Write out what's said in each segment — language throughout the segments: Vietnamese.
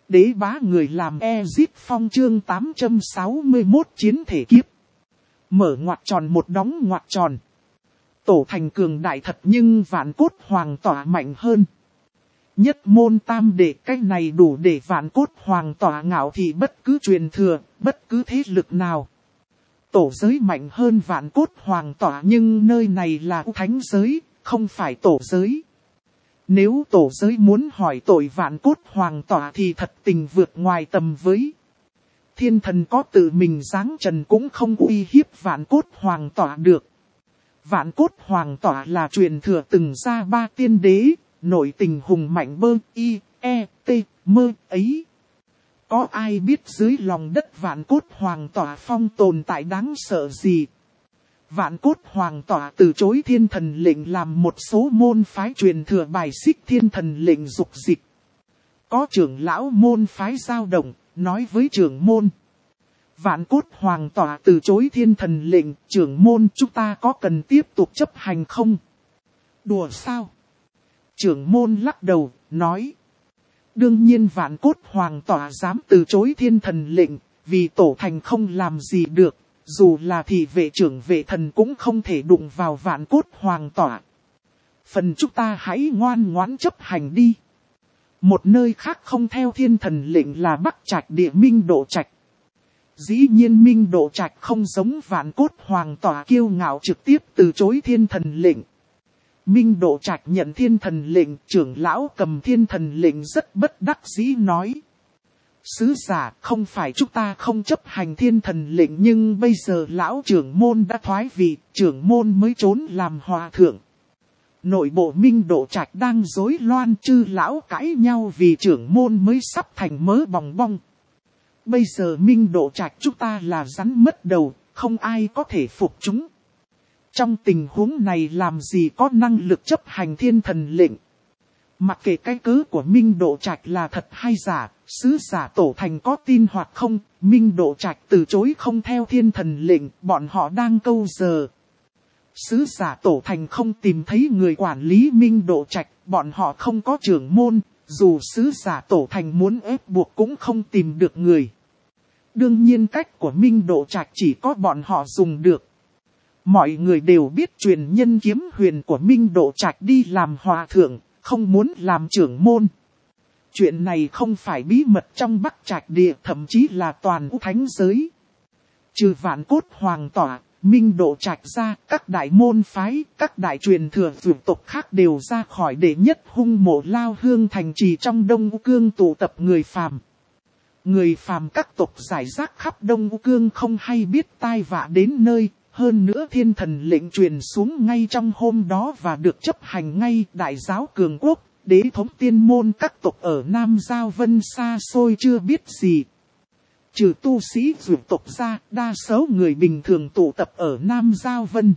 Đế bá người làm Ezit Phong chương 861 chiến thể kiếp. Mở ngoặc tròn một đóng ngoặc tròn. Tổ thành cường đại thật nhưng vạn cốt hoàng tỏa mạnh hơn. Nhất môn tam đệ, cách này đủ để vạn cốt hoàng tỏa ngạo thị bất cứ truyền thừa, bất cứ thế lực nào. Tổ giới mạnh hơn vạn cốt hoàng tỏa nhưng nơi này là thánh giới, không phải tổ giới. Nếu tổ giới muốn hỏi tội vạn cốt hoàng tỏa thì thật tình vượt ngoài tầm với. Thiên thần có tự mình giáng trần cũng không uy hiếp vạn cốt hoàng tỏa được. Vạn cốt hoàng tỏa là truyền thừa từng ra 3 tiên đế, nội tình hùng mạnh bơ y, e, t, mơ ấy. Có ai biết dưới lòng đất vạn cốt hoàng tỏa phong tồn tại đáng sợ gì? Vạn cốt hoàng tỏa từ chối thiên thần lệnh làm một số môn phái truyền thừa bài xích thiên thần lệnh dục dịch. Có trưởng lão môn phái dao động, nói với trưởng môn. Vạn cốt hoàng tỏa từ chối thiên thần lệnh, trưởng môn chúng ta có cần tiếp tục chấp hành không? Đùa sao? Trưởng môn lắc đầu, nói. Đương nhiên vạn cốt hoàng tỏa dám từ chối thiên thần lệnh, vì tổ thành không làm gì được. Dù là thị vệ trưởng vệ thần cũng không thể đụng vào vạn cốt hoàng tỏa. Phần chúng ta hãy ngoan ngoãn chấp hành đi. Một nơi khác không theo thiên thần lệnh là Bắc Trạch địa Minh Độ Trạch. Dĩ nhiên Minh Độ Trạch không giống vạn cốt hoàng tỏa kiêu ngạo trực tiếp từ chối thiên thần lệnh. Minh Độ Trạch nhận thiên thần lệnh, trưởng lão cầm thiên thần lệnh rất bất đắc dĩ nói. Sứ giả, không phải chúng ta không chấp hành thiên thần lệnh nhưng bây giờ lão trưởng môn đã thoái vị, trưởng môn mới trốn làm hòa thượng. Nội bộ Minh Độ Trạch đang rối loạn, chư lão cãi nhau vì trưởng môn mới sắp thành mớ bòng bong. Bây giờ Minh Độ Trạch chúng ta là rắn mất đầu, không ai có thể phục chúng. Trong tình huống này làm gì có năng lực chấp hành thiên thần lệnh. Mặc kệ cái cớ của Minh Độ Trạch là thật hay giả, sứ giả tổ thành có tin hoặc không, Minh Độ Trạch từ chối không theo thiên thần lệnh, bọn họ đang câu giờ. Sứ giả tổ thành không tìm thấy người quản lý Minh Độ Trạch, bọn họ không có trưởng môn, dù sứ giả tổ thành muốn ép buộc cũng không tìm được người. Đương nhiên cách của Minh Độ Trạch chỉ có bọn họ dùng được. Mọi người đều biết truyền nhân kiếm huyền của Minh Độ Trạch đi làm hòa thượng, không muốn làm trưởng môn. Chuyện này không phải bí mật trong Bắc Trạch địa, thậm chí là toàn thánh giới. Trừ vạn cốt hoàng tỏa, Minh Độ Trạch ra, các đại môn phái, các đại truyền thừa vượt tộc khác đều ra khỏi đệ nhất hung mộ Lao Hương thành trì trong Đông U Cương tụ tập người phàm. Người phàm các tộc giải rác khắp Đông U Cương không hay biết tai vạ đến nơi. Hơn nữa thiên thần lệnh truyền xuống ngay trong hôm đó và được chấp hành ngay. Đại giáo cường quốc, đế thống tiên môn các tộc ở Nam Giao Vân xa xôi chưa biết gì. Trừ tu sĩ vượt tộc ra, đa số người bình thường tụ tập ở Nam Giao Vân.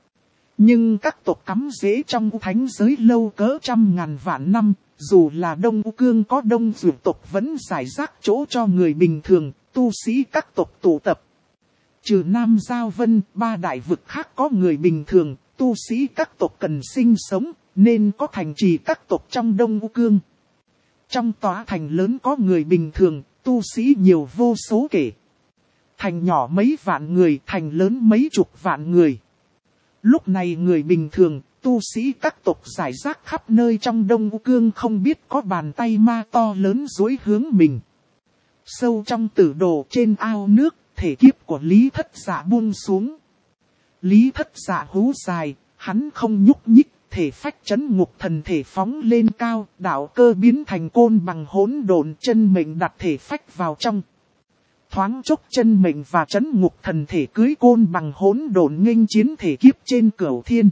Nhưng các tộc cắm rễ trong thánh giới lâu cỡ trăm ngàn vạn năm, dù là Đông U Cương có đông vượt tộc vẫn giải rác chỗ cho người bình thường, tu sĩ các tộc tụ tập. Trừ Nam Giao Vân, 3 đại vực khác có người bình thường, tu sĩ các tộc cần sinh sống, nên có thành trì các tộc trong Đông U Cương. Trong tòa thành lớn có người bình thường, tu sĩ nhiều vô số kể. Thành nhỏ mấy vạn người, thành lớn mấy chục vạn người. Lúc này người bình thường, tu sĩ các tộc giải rác khắp nơi trong Đông U Cương không biết có bàn tay ma to lớn duỗi hướng mình. Sâu trong tử đồ trên ao nước, thể kiếp của Lý Thất Dạ buông xuống. Lý Thất Dạ hú dài, hắn không nhúc nhích, thể phách chấn ngục thần thể phóng lên cao, đạo cơ biến thành côn bằng hỗn độn, chân mệnh đặt thể phách vào trong. Thoáng chốc chân mệnh và chấn ngục thần thể cưới côn bằng hỗn độn nghênh chiến thể kiếp trên cửu thiên.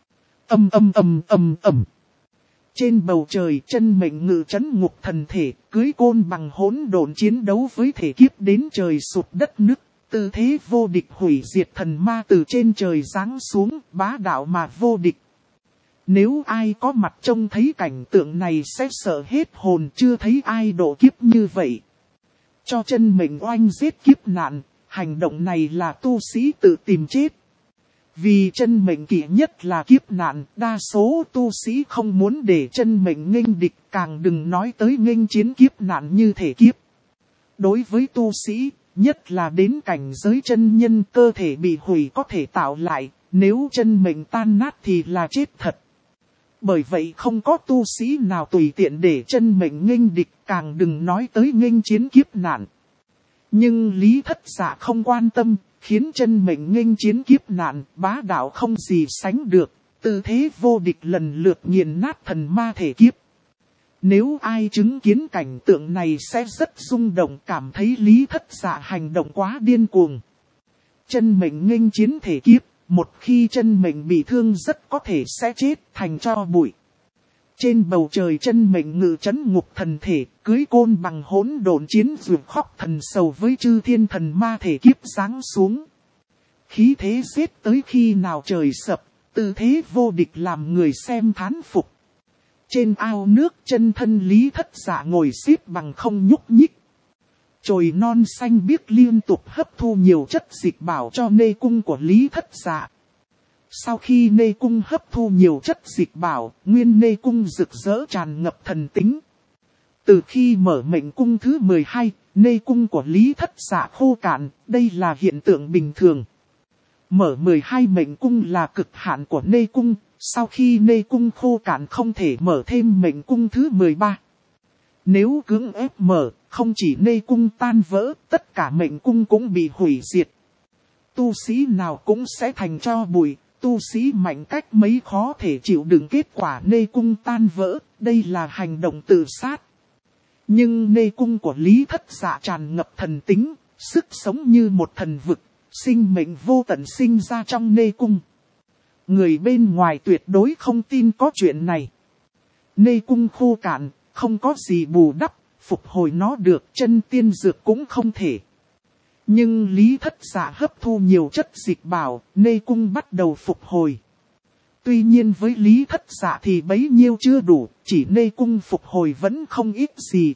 Trên bầu trời chân mệnh ngự chấn ngục thần thể, cưới côn bằng hỗn độn chiến đấu với thể kiếp đến trời sụp đất nứt, tư thế vô địch hủy diệt thần ma từ trên trời giáng xuống, bá đạo mà vô địch. Nếu ai có mặt trông thấy cảnh tượng này sẽ sợ hết hồn, chưa thấy ai độ kiếp như vậy. Cho chân mệnh oanh giết kiếp nạn, hành động này là tu sĩ tự tìm chết. Vì chân mệnh kỵ nhất là kiếp nạn, đa số tu sĩ không muốn để chân mệnh nghênh địch, càng đừng nói tới nghênh chiến kiếp nạn như thể kiếp. Đối với tu sĩ, nhất là đến cảnh giới chân nhân, cơ thể bị hủy có thể tạo lại, nếu chân mệnh tan nát thì là chết thật. Bởi vậy không có tu sĩ nào tùy tiện để chân mệnh nghênh địch, càng đừng nói tới nghênh chiến kiếp nạn. Nhưng Lý Thất Dạ không quan tâm, khiến chân mệnh nghênh chiến kiếp nạn, bá đạo không gì sánh được, tư thế vô địch lần lượt nghiền nát thần ma thể kiếp. Nếu ai chứng kiến cảnh tượng này sẽ rất rung động, cảm thấy Lý Thất Dạ hành động quá điên cuồng. Chân mệnh nghênh chiến thể kiếp, một khi chân mệnh bị thương rất có thể sẽ chết thành tro bụi. Trên bầu trời chân mệnh ngự trấn ngục thần thể, cưới côn bằng hỗn độn chiến duyệt khóc thần sầu với chư thiên thần ma thể kiếp giáng xuống. Khí thế giết tới khi nào trời sập, tư thế vô địch làm người xem thán phục. Trên ao nước chân thân Lý Thất Dạ ngồi xếp bằng không nhúc nhích. Chồi non xanh biếc liên tục hấp thu nhiều chất dịch bảo cho nê cung của Lý Thất Dạ. Sau khi nê cung hấp thu nhiều chất dịch bảo, nguyên nê cung rực rỡ tràn ngập thần tính. Từ khi mở mệnh cung thứ 12, nê cung của Lý Thất Dạ khô cạn, đây là hiện tượng bình thường. Mở 12 mệnh cung là cực hạn của nê cung, sau khi nê cung khô cạn không thể mở thêm mệnh cung thứ 13. Nếu cưỡng ép mở, không chỉ nê cung tan vỡ, tất cả mệnh cung cũng bị hủy diệt. Tu sĩ nào cũng sẽ thành tro bụi, tu sĩ mạnh cách mấy khó thể chịu đựng kết quả nê cung tan vỡ, đây là hành động tự sát. Nhưng nê cung của Lý Thất Dạ tràn ngập thần tính, sức sống như một thần vực, sinh mệnh vô tận sinh ra trong nê cung. Người bên ngoài tuyệt đối không tin có chuyện này. Nê cung khô cạn, không có gì bù đắp, phục hồi nó được, chân tiên dược cũng không thể. Nhưng Lý Thất Dạ hấp thu nhiều chất dịch bảo, nê cung bắt đầu phục hồi. Tuy nhiên với Lý Thất Dạ thì bấy nhiêu chưa đủ, chỉ nê cung phục hồi vẫn không ít gì.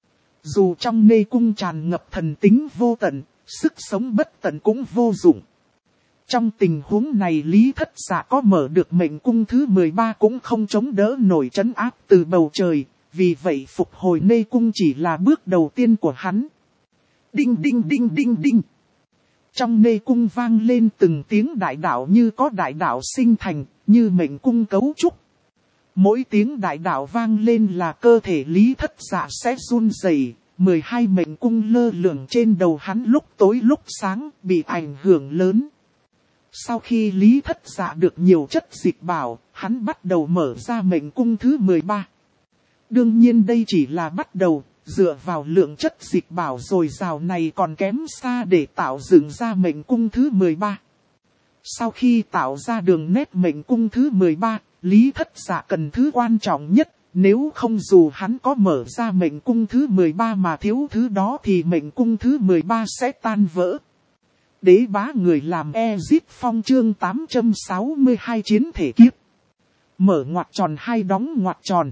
Dù trong nê cung tràn ngập thần tính vô tận, sức sống bất tận cũng vô dụng. Trong tình huống này Lý Thất Dạ có mở được mệnh cung thứ 13 cũng không chống đỡ nổi trấn áp từ bầu trời, vì vậy phục hồi nê cung chỉ là bước đầu tiên của hắn. Đinh đinh đinh đinh đinh. Trong nê cung vang lên từng tiếng đại đạo như có đại đạo sinh thành, như mệnh cung cấu trúc. Mỗi tiếng đại đạo vang lên là cơ thể Lý Thất Dạ sẽ run rẩy. 12 mệnh cung lơ lửng trên đầu hắn lúc tối lúc sáng bị ảnh hưởng lớn. Sau khi Lý Thất Dạ được nhiều chất dịch bảo, hắn bắt đầu mở ra mệnh cung thứ 13. Đương nhiên đây chỉ là bắt đầu, dựa vào lượng chất dịch bảo dồi dào này còn kém xa để tạo dựng ra mệnh cung thứ 13. Sau khi tạo ra đường nét mệnh cung thứ 13, Lý Thất Dạ cần thứ quan trọng nhất, nếu không dù hắn có mở ra mệnh cung thứ 13 mà thiếu thứ đó thì mệnh cung thứ 13 sẽ tan vỡ. Đế bá người làm Ezip Phong chương 862 chiến thể kiếp. Mở ngoặc tròn hai đóng ngoặc tròn.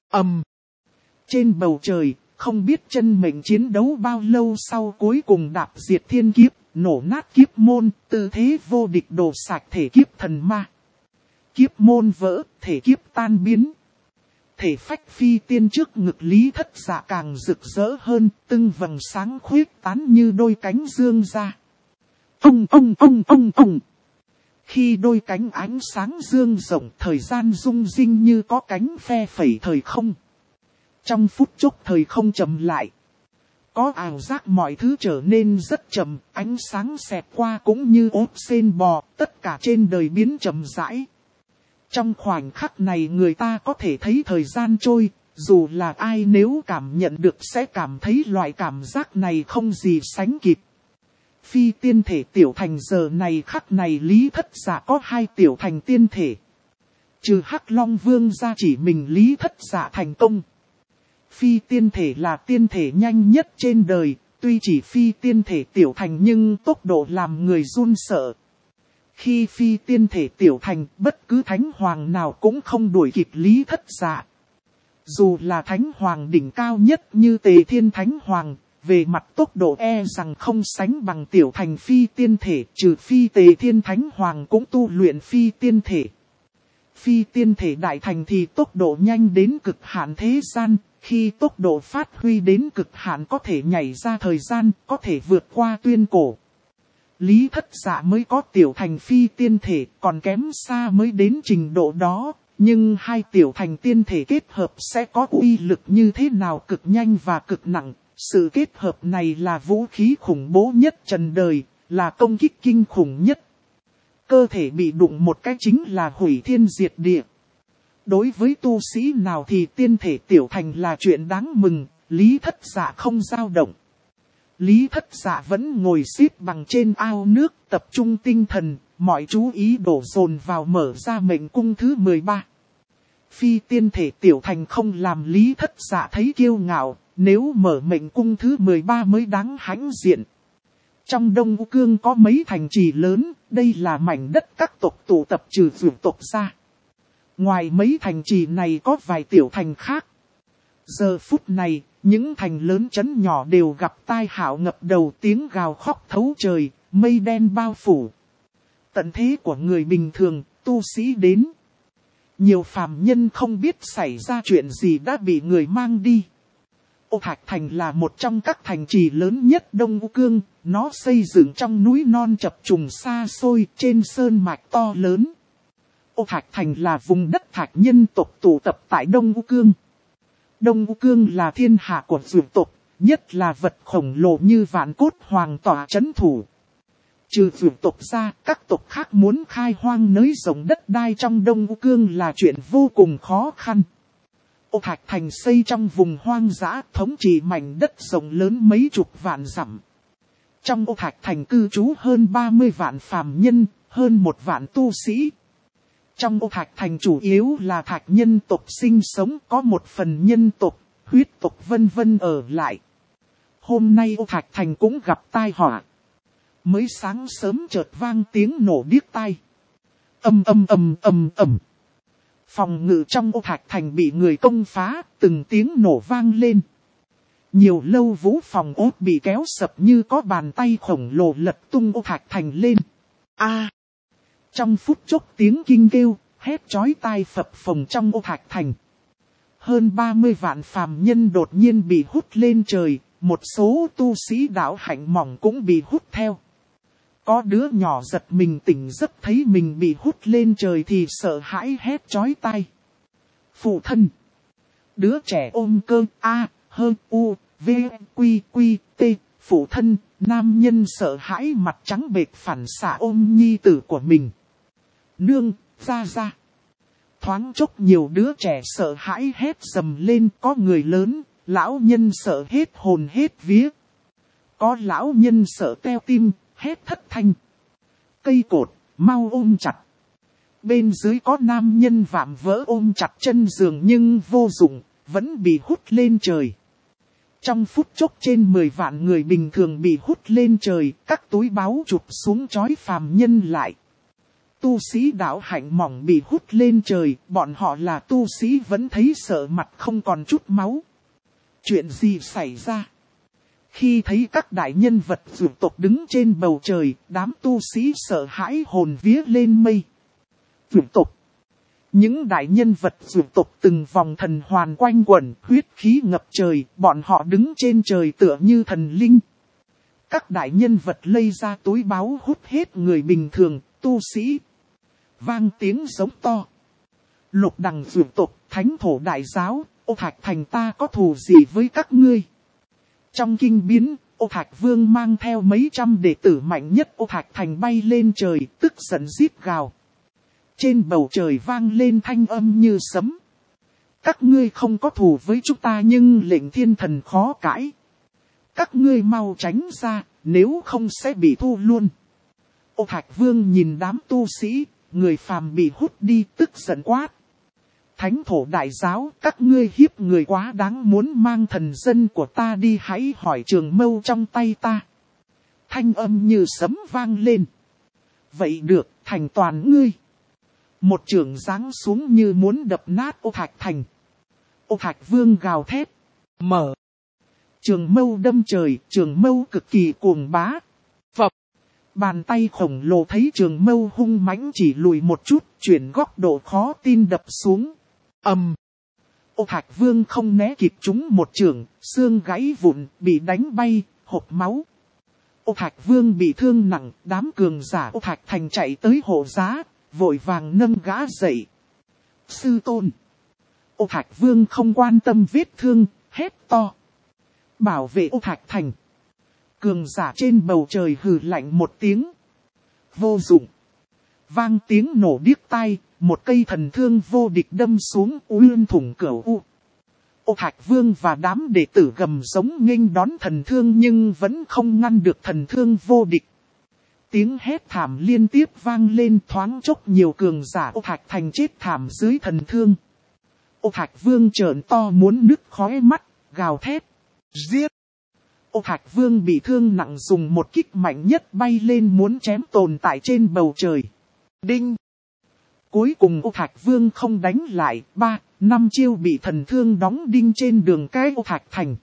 Trên bầu trời, không biết chân mệnh chiến đấu bao lâu sau cuối cùng đạp diệt thiên kiếp, nổ nát kiếp môn, tư thế vô địch đổ sạch thể kiếp thần ma. Kiếp môn vỡ, thể kiếp tan biến. Thể phách phi tiên trước ngực Lý Thất Dạ càng rực rỡ hơn, tưng vầng sáng khuyết tán như đôi cánh dương ra. Ông. Khi đôi cánh ánh sáng dương rộng, thời gian rung rinh như có cánh phe phẩy thời không. Trong phút chốc thời không chậm lại. Có ảo giác mọi thứ trở nên rất chậm, ánh sáng xẹt qua cũng như ốp sên bò, tất cả trên đời biến chậm rãi. Trong khoảnh khắc này người ta có thể thấy thời gian trôi, dù là ai nếu cảm nhận được sẽ cảm thấy loại cảm giác này không gì sánh kịp. Phi tiên thể tiểu thành giờ này khắc này Lý Thất Dạ có 2 tiểu thành tiên thể. Trừ Hắc Long Vương ra chỉ mình Lý Thất Dạ thành công. Phi tiên thể là tiên thể nhanh nhất trên đời, tuy chỉ phi tiên thể tiểu thành nhưng tốc độ làm người run sợ. Khi phi tiên thể tiểu thành, bất cứ thánh hoàng nào cũng không đuổi kịp Lý Thất Dạ. Dù là thánh hoàng đỉnh cao nhất như Tề Thiên Thánh Hoàng, về mặt tốc độ e rằng không sánh bằng tiểu thành phi tiên thể, trừ phi Tề Thiên Thánh Hoàng cũng tu luyện phi tiên thể. Phi tiên thể đại thành thì tốc độ nhanh đến cực hạn thế gian, khi tốc độ phát huy đến cực hạn có thể nhảy ra thời gian, có thể vượt qua tuyên cổ. Lý Thất Dạ mới có tiểu thành phi tiên thể, còn kém xa mới đến trình độ đó, nhưng hai tiểu thành tiên thể kết hợp sẽ có uy lực như thế nào, cực nhanh và cực nặng. Sự kết hợp này là vũ khí khủng bố nhất trần đời, là công kích kinh khủng nhất. Cơ thể bị đụng một cái chính là hủy thiên diệt địa. Đối với tu sĩ nào thì tiên thể tiểu thành là chuyện đáng mừng, Lý Thất Dạ không dao động. Lý Thất Dạ vẫn ngồi xếp bằng trên ao nước, tập trung tinh thần, mọi chú ý đổ dồn vào mở ra mệnh cung thứ 13. Phi tiên thể tiểu thành không làm Lý Thất Dạ thấy kiêu ngạo, nếu mở mệnh cung thứ 13 mới đáng hãnh diện. Trong Đông U Cương có mấy thành trì lớn, đây là mảnh đất các tộc tụ tập trừ vượt tộc ra. Ngoài mấy thành trì này có vài tiểu thành khác. Giờ phút này, những thành lớn trấn nhỏ đều gặp tai họa ngập đầu, tiếng gào khóc thấu trời, mây đen bao phủ. Tận thế của người bình thường, tu sĩ đến. Nhiều phàm nhân không biết xảy ra chuyện gì đã bị người mang đi. Ô Thạch Thành là một trong các thành trì lớn nhất Đông U Cương, nó xây dựng trong núi non chập trùng xa xôi trên sơn mạch to lớn. Ô Thạch Thành là vùng đất thạch nhân tộc tụ tập tại Đông U Cương. Đông U Cương là thiên hạ của dược tộc, nhất là vật khổng lồ như Vạn Cốt Hoàng tỏa trấn thủ. Trừ dược tộc ra, các tộc khác muốn khai hoang nới rộng đất đai trong Đông U Cương là chuyện vô cùng khó khăn. Ô Thạch Thành xây trong vùng hoang dã, thống trị mảnh đất rộng lớn mấy chục vạn dặm. Trong Ô Thạch Thành cư trú hơn 30 vạn phàm nhân, hơn 1 vạn tu sĩ. Trong Ô Thạch Thành chủ yếu là thạch nhân tộc sinh sống, có một phần nhân tộc, huyết tộc vân vân ở lại. Hôm nay Ô Thạch Thành cũng gặp tai họa. Mới sáng sớm chợt vang tiếng nổ điếc tai. Ầm ầm ầm ầm ầm. Phòng ngự trong Ô Thạch Thành bị người công phá, từng tiếng nổ vang lên. Nhiều lâu vũ phòng ốt bị kéo sập như có bàn tay khổng lồ lật tung Ô Thạch Thành lên. Trong phút chốc tiếng kinh kêu, hét chói tai phập phồng trong Ô Thạch Thành. Hơn 30 vạn phàm nhân đột nhiên bị hút lên trời, một số tu sĩ đạo hạnh mỏng cũng bị hút theo. Có đứa nhỏ giật mình tỉnh giấc thấy mình bị hút lên trời thì sợ hãi hét chói tai. Phụ thân! Đứa trẻ ôm cơ t, phụ thân, nam nhân sợ hãi mặt trắng bệch phản xạ ôm nhi tử của mình. Nương, ra. Thoáng chốc nhiều đứa trẻ sợ hãi hét dầm lên, có người lớn, lão nhân sợ hết hồn hết vía. Có lão nhân sợ teo tim, hét thất thanh. Cây cột, mau ôm chặt. Bên dưới có nam nhân vạm vỡ ôm chặt chân giường nhưng vô dụng, vẫn bị hút lên trời. Trong phút chốc trên 10 vạn người bình thường bị hút lên trời, các túi báu chụp xuống trói phàm nhân lại. Tu sĩ đạo hạnh mỏng bị hút lên trời, bọn họ là tu sĩ vẫn thấy sợ mặt không còn chút máu. Chuyện gì xảy ra? Khi thấy các đại nhân vật dược tộc đứng trên bầu trời, đám tu sĩ sợ hãi hồn vía lên mây. Dược tộc. Những đại nhân vật dược tộc từng vòng thần hoàn quanh quẩn, huyết khí ngập trời, bọn họ đứng trên trời tựa như thần linh. Các đại nhân vật lây ra túi báu hút hết người bình thường, tu sĩ. Vang tiếng giống to. Lục đằng dược tộc, thánh thổ đại giáo, Ô Thạch Thành ta có thù gì với các ngươi? Trong kinh biến, Ô Thạch Vương mang theo mấy trăm đệ tử mạnh nhất Ô Thạch Thành bay lên trời, tức giận rít gào. Trên bầu trời vang lên thanh âm như sấm. Các ngươi không có thù với chúng ta nhưng lệnh thiên thần khó cãi. Các ngươi mau tránh ra, nếu không sẽ bị thu luôn. Ô Thạch Vương nhìn đám tu sĩ, người phàm bị hút đi tức giận quát. Thánh thổ đại giáo, các ngươi hiếp người quá đáng, muốn mang thần dân của ta đi, hãy hỏi trường mâu trong tay ta. Thanh âm như sấm vang lên. Vậy được, thành toàn ngươi. Một chưởng giáng xuống như muốn đập nát Ô Thạch Thành. Ô Thạch Vương gào thét. Mở. Trường mâu đâm trời, trường mâu cực kỳ cuồng bá. Phập. Bàn tay khổng lồ thấy trường mâu hung mãnh chỉ lùi một chút, chuyển góc độ khó tin đập xuống. Ầm. Ô Thạch Vương không né kịp chúng một chưởng, xương gãy vụn, bị đánh bay, hộc máu. Ô Thạch Vương bị thương nặng, đám cường giả Ô Thạch Thành chạy tới hộ giá, vội vàng nâng gã dậy. Sư tôn. Ô Thạch Vương không quan tâm vết thương, hét to. Bảo vệ Ô Thạch Thành. Cường giả trên bầu trời hừ lạnh một tiếng. Vô dụng. Vang tiếng nổ điếc tai, một cây thần thương vô địch đâm xuống uyên thủng cửu u. Ô Thạch Vương và đám đệ tử gầm giống nghênh đón thần thương nhưng vẫn không ngăn được thần thương vô địch. Tiếng hét thảm liên tiếp vang lên, thoáng chốc nhiều cường giả Ô Thạch Thành chết thảm dưới thần thương. Ô Thạch Vương trợn to muốn nứt khóe mắt, gào thét. Giết! Ô Thạch Vương bị thương nặng dùng một kích mạnh nhất bay lên muốn chém tồn tại trên bầu trời. Đinh! Cuối cùng Ô Thạch Vương không đánh lại, 3-5 chiêu bị thần thương đóng đinh trên đường cái Ô Thạch Thành.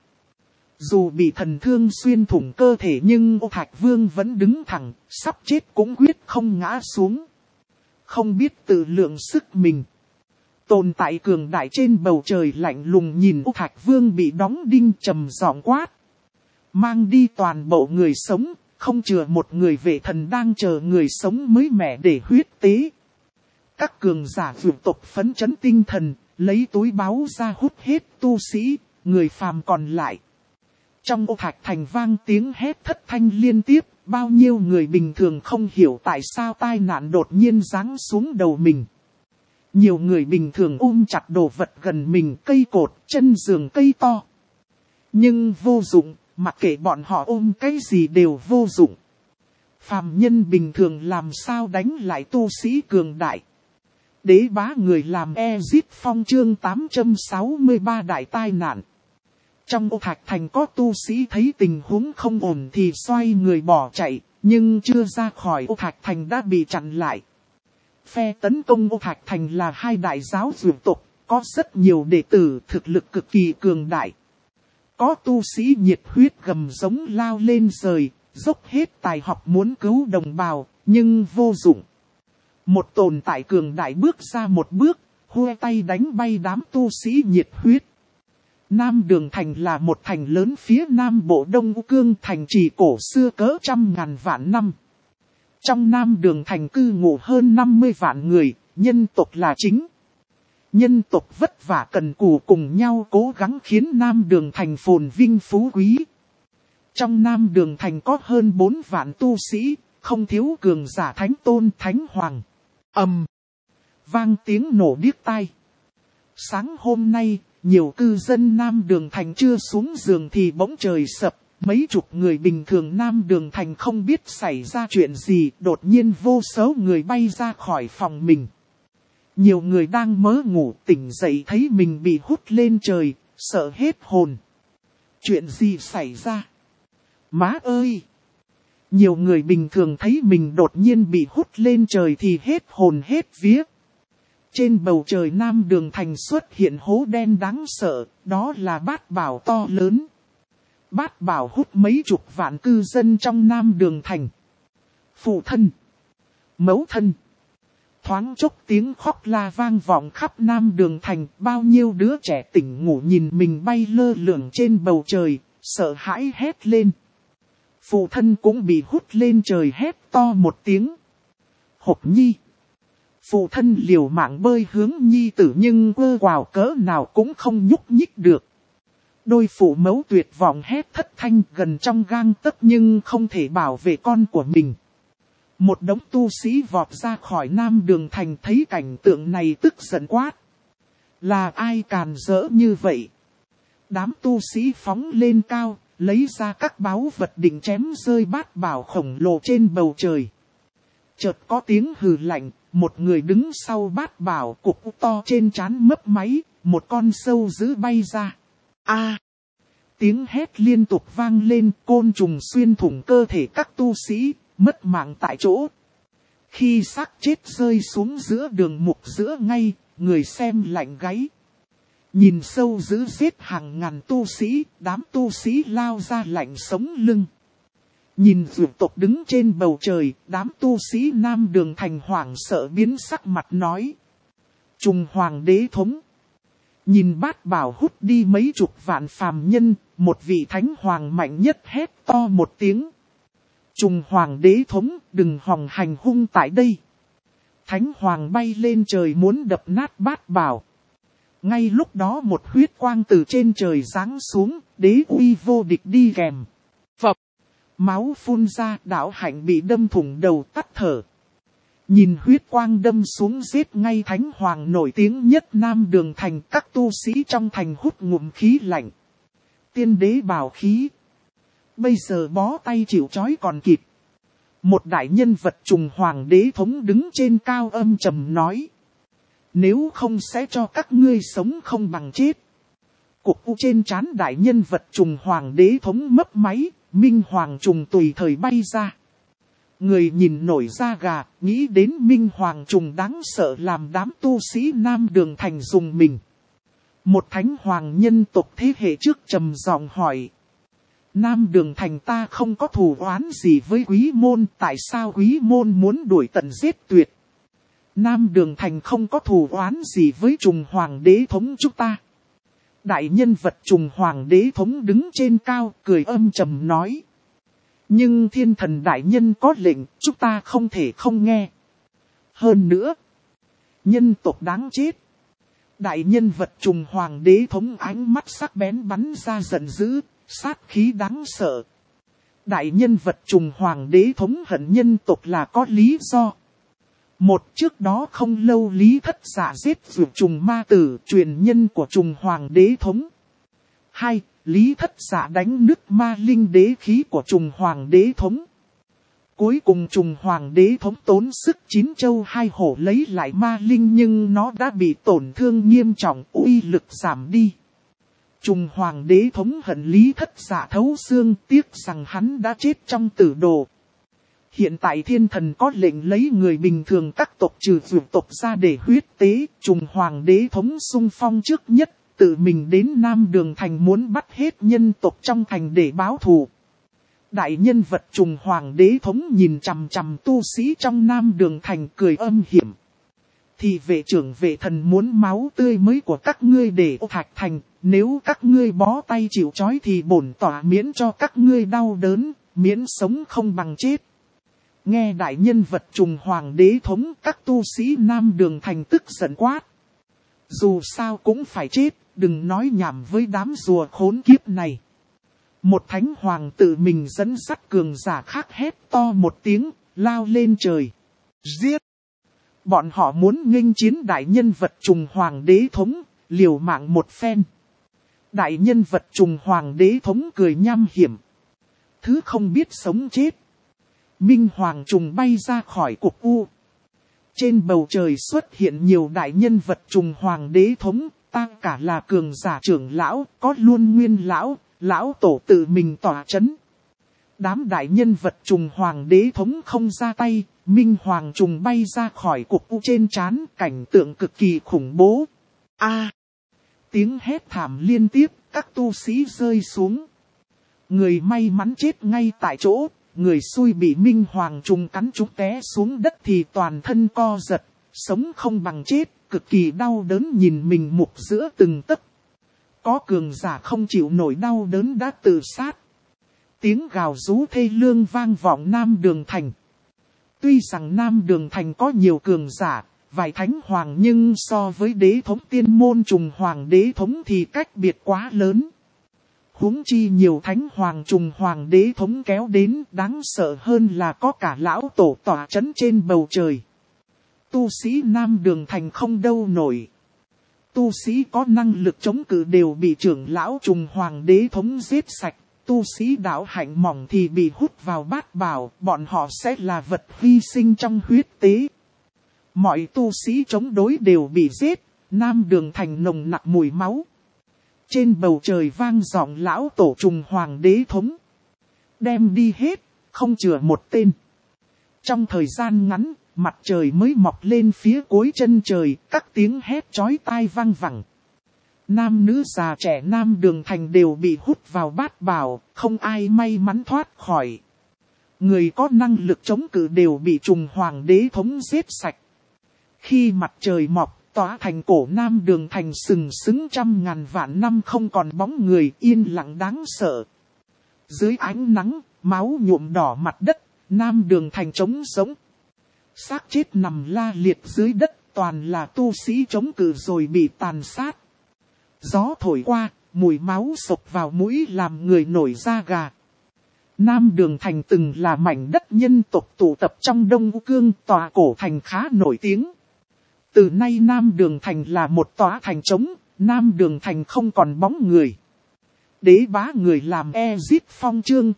Dù bị thần thương xuyên thủng cơ thể nhưng Ô Thạch Vương vẫn đứng thẳng, sắp chết cũng quyết không ngã xuống. Không biết tự lượng sức mình. Tồn tại cường đại trên bầu trời lạnh lùng nhìn Ô Thạch Vương bị đóng đinh trầm giọng quát. Mang đi toàn bộ người sống, không chừa một người vệ thần đang chờ người sống mới mẻ để huyết tế. Các cường giả vượt tộc phấn chấn tinh thần, lấy túi báu ra hút hết tu sĩ, người phàm còn lại. Trong Ô Thạch Thành vang tiếng hét thất thanh liên tiếp, bao nhiêu người bình thường không hiểu tại sao tai nạn đột nhiên giáng xuống đầu mình. Nhiều người bình thường ôm chặt đồ vật gần mình, cây cột, chân giường cây to. Nhưng vô dụng, mặc kệ bọn họ ôm cái gì đều vô dụng. Phàm nhân bình thường làm sao đánh lại tu sĩ cường đại. Đế bá người làm Ezit Phong chương 863 đại tai nạn. Trong Ô Thạch Thành có tu sĩ thấy tình huống không ổn thì xoay người bỏ chạy, nhưng chưa ra khỏi Ô Thạch Thành đã bị chặn lại. Phe tấn công Ô Thạch Thành là hai đại giáo dược tộc, có rất nhiều đệ tử thực lực cực kỳ cường đại. Có tu sĩ nhiệt huyết gầm giống lao lên rời, dốc hết tài học muốn cứu đồng bào, nhưng vô dụng. Một tồn tại cường đại bước ra một bước, hue tay đánh bay đám tu sĩ nhiệt huyết. Nam Đường Thành là một thành lớn phía nam bộ Đông U Cương, thành trì cổ xưa cỡ 100.000 vạn năm. Trong Nam Đường Thành cư ngụ hơn 50 vạn người, nhân tộc là chính. Nhân tộc vất vả cần cù cùng nhau cố gắng khiến Nam Đường Thành phồn vinh phú quý. Trong Nam Đường Thành có hơn 4 vạn tu sĩ, không thiếu cường giả thánh tôn thánh hoàng. Ầm! Vang tiếng nổ điếc tai. Sáng hôm nay, nhiều cư dân Nam Đường Thành chưa xuống giường thì bỗng trời sập. Mấy chục người bình thường Nam Đường Thành không biết xảy ra chuyện gì, đột nhiên vô số người bay ra khỏi phòng mình. Nhiều người đang mơ ngủ tỉnh dậy thấy mình bị hút lên trời, sợ hết hồn. Chuyện gì xảy ra? Má ơi! Nhiều người bình thường thấy mình đột nhiên bị hút lên trời thì hết hồn hết vía. Trên bầu trời Nam Đường Thành xuất hiện hố đen đáng sợ, đó là bát bảo to lớn. Bát bảo hút mấy chục vạn cư dân trong Nam Đường Thành. Phụ thân, mẫu thân. Thoáng chốc tiếng khóc la vang vọng khắp Nam Đường Thành, bao nhiêu đứa trẻ tỉnh ngủ nhìn mình bay lơ lửng trên bầu trời, sợ hãi hét lên. Phụ thân cũng bị hút lên trời hét to một tiếng. Hộc nhi. Phụ thân liều mạng bơi hướng nhi tử nhưng quơ quào cỡ nào cũng không nhúc nhích được. Đôi phụ mẫu tuyệt vọng hét thất thanh gần trong gang tấc nhưng không thể bảo vệ con của mình. Một đống tu sĩ vọt ra khỏi Nam Đường Thành thấy cảnh tượng này tức giận quát. Là ai càn rỡ như vậy? Đám tu sĩ phóng lên cao, lấy ra các báu vật định chém rơi bát bảo khổng lồ trên bầu trời. Chợt có tiếng hừ lạnh, một người đứng sau bát bảo cục to trên trán mấp máy, một con sâu dữ bay ra. A! Tiếng hét liên tục vang lên, côn trùng xuyên thủng cơ thể các tu sĩ, mất mạng tại chỗ. Khi xác chết rơi xuống giữa đường mục giữa ngay, người xem lạnh gáy. Nhìn sâu giữ giết hàng ngàn tu sĩ, đám tu sĩ lao ra lạnh sống lưng. Nhìn vượt tộc đứng trên bầu trời, đám tu sĩ Nam Đường Thành hoảng sợ biến sắc mặt nói. Trùng Hoàng đế thống. Nhìn Bát Bảo hút đi mấy chục vạn phàm nhân, một vị thánh hoàng mạnh nhất hét to một tiếng. Trùng Hoàng đế thống, đừng hòng hành hung tại đây. Thánh hoàng bay lên trời muốn đập nát Bát Bảo. Ngay lúc đó một huyết quang từ trên trời giáng xuống, đế uy vô địch đi kèm. Phập, máu phun ra, đạo hạnh bị đâm thủng đầu tắt thở. Nhìn huyết quang đâm xuống giết ngay thánh hoàng nổi tiếng nhất Nam Đường Thành, các tu sĩ trong thành hút ngụm khí lạnh. Tiên đế bảo khí. Bây giờ bó tay chịu trói còn kịp. Một đại nhân vật Trùng Hoàng đế thống đứng trên cao âm trầm nói. Nếu không sẽ cho các ngươi sống không bằng chết. Cục u trên trán đại nhân vật Trùng Hoàng đế thống mấp máy, Minh Hoàng trùng tùy thời bay ra. Người nhìn nổi da gà, nghĩ đến Minh Hoàng trùng đáng sợ làm đám tu sĩ Nam Đường Thành dùng mình. Một thánh hoàng nhân tộc thế hệ trước trầm giọng hỏi. Nam Đường Thành ta không có thù oán gì với Quý Môn, tại sao Quý Môn muốn đuổi tận giết tuyệt? Nam Đường Thành không có thù oán gì với Trùng Hoàng đế thống chúng ta. Đại nhân vật Trùng Hoàng đế thống đứng trên cao, cười âm trầm nói. Nhưng thiên thần đại nhân có lệnh, chúng ta không thể không nghe. Hơn nữa, nhân tộc đáng chết. Đại nhân vật Trùng Hoàng đế thống ánh mắt sắc bén bắn ra giận dữ, sát khí đáng sợ. Đại nhân vật Trùng Hoàng đế thống hận nhân tộc là có lý do. Một, trước đó không lâu Lý Thất Dạ giết vượt Trùng Ma Tử, truyền nhân của Trùng Hoàng đế thống. 2. Lý Thất Dạ đánh nứt ma linh đế khí của Trùng Hoàng đế thống. Cuối cùng Trùng Hoàng đế thống tốn sức 9 châu 2 hổ lấy lại ma linh nhưng nó đã bị tổn thương nghiêm trọng, uy lực giảm đi. Trùng Hoàng đế thống hận Lý Thất Dạ thấu xương, tiếc rằng hắn đã chết trong tử đồ. Hiện tại thiên thần có lệnh lấy người bình thường các tộc trừ vượt tộc ra để huyết tế, Trùng Hoàng đế thống xung phong trước nhất, tự mình đến Nam Đường Thành muốn bắt hết nhân tộc trong thành để báo thù. Đại nhân vật Trùng Hoàng đế thống nhìn chằm chằm tu sĩ trong Nam Đường Thành cười âm hiểm. Thì vệ trưởng vệ thần muốn máu tươi mới của các ngươi để ô thạch thành, nếu các ngươi bó tay chịu trói thì bổn tỏa miễn cho các ngươi đau đớn, miễn sống không bằng chết. Nghe đại nhân vật Trùng Hoàng đế thống, các tu sĩ Nam Đường Thành tức giận quát. Dù sao cũng phải chết, đừng nói nhảm với đám rùa khốn kiếp này. Một thánh hoàng tự mình dẫn dắt cường giả khác hét to một tiếng, lao lên trời. Giết! Bọn họ muốn nghênh chiến đại nhân vật Trùng Hoàng đế thống, liều mạng một phen. Đại nhân vật Trùng Hoàng đế thống cười nham hiểm. Thứ không biết sống chết. Minh Hoàng trùng bay ra khỏi cục u. Trên bầu trời xuất hiện nhiều đại nhân vật Trùng Hoàng đế thống, ta cả là cường giả trưởng lão, có luôn nguyên lão, lão tổ tự mình tỏa chấn. Đám đại nhân vật Trùng Hoàng đế thống không ra tay, Minh Hoàng trùng bay ra khỏi cục u trên trán, cảnh tượng cực kỳ khủng bố. Tiếng hét thảm liên tiếp, các tu sĩ rơi xuống. Người may mắn chết ngay tại chỗ, người xui bị Minh Hoàng trùng cắn trúng té xuống đất thì toàn thân co giật, sống không bằng chết, cực kỳ đau đớn nhìn mình mục giữa từng tấc. Có cường giả không chịu nổi đau đớn đã tự sát. Tiếng gào rú thê lương vang vọng Nam Đường Thành. Tuy rằng Nam Đường Thành có nhiều cường giả, vài thánh hoàng nhưng so với đế thống tiên môn Trùng Hoàng đế thống thì cách biệt quá lớn. Huống chi nhiều thánh hoàng Trùng Hoàng đế thống kéo đến, đáng sợ hơn là có cả lão tổ tỏa chấn trên bầu trời. Tu sĩ Nam Đường Thành không đâu nổi. Tu sĩ có năng lực chống cự đều bị trưởng lão Trùng Hoàng đế thống giết sạch. Tu sĩ đạo hạnh mỏng thì bị hút vào Bát Bảo, bọn họ sẽ là vật hy sinh trong huyết tế. Mọi tu sĩ chống đối đều bị giết, Nam Đường Thành nồng nặc mùi máu. Trên bầu trời vang giọng lão tổ Trùng Hoàng đế thống. Đem đi hết, không chừa một tên. Trong thời gian ngắn, mặt trời mới mọc lên phía cuối chân trời, các tiếng hét chói tai vang vẳng. nam nữ già trẻ Nam Đường Thành đều bị hút vào bát bảo, không ai may mắn thoát khỏi. Người có năng lực chống cự đều bị trùng hoàng đế thống giết sạch. Khi mặt trời mọc, tòa thành cổ Nam Đường Thành sừng sững trăm ngàn vạn năm không còn bóng người, yên lặng đáng sợ. Dưới ánh nắng, máu nhuộm đỏ mặt đất, Nam Đường Thành trống rỗng. Xác chết nằm la liệt dưới đất, toàn là tu sĩ chống cự rồi bị tàn sát. Gió thổi qua, mùi máu sộc vào mũi làm người nổi da gà. Nam Đường Thành từng là mảnh đất nhân tộc tụ tập trong Đông U Cương, tòa cổ thành khá nổi tiếng. Từ nay Nam Đường Thành là một tòa thành trống, Nam Đường Thành không còn bóng người. Đế bá người làm Ezit Phong chương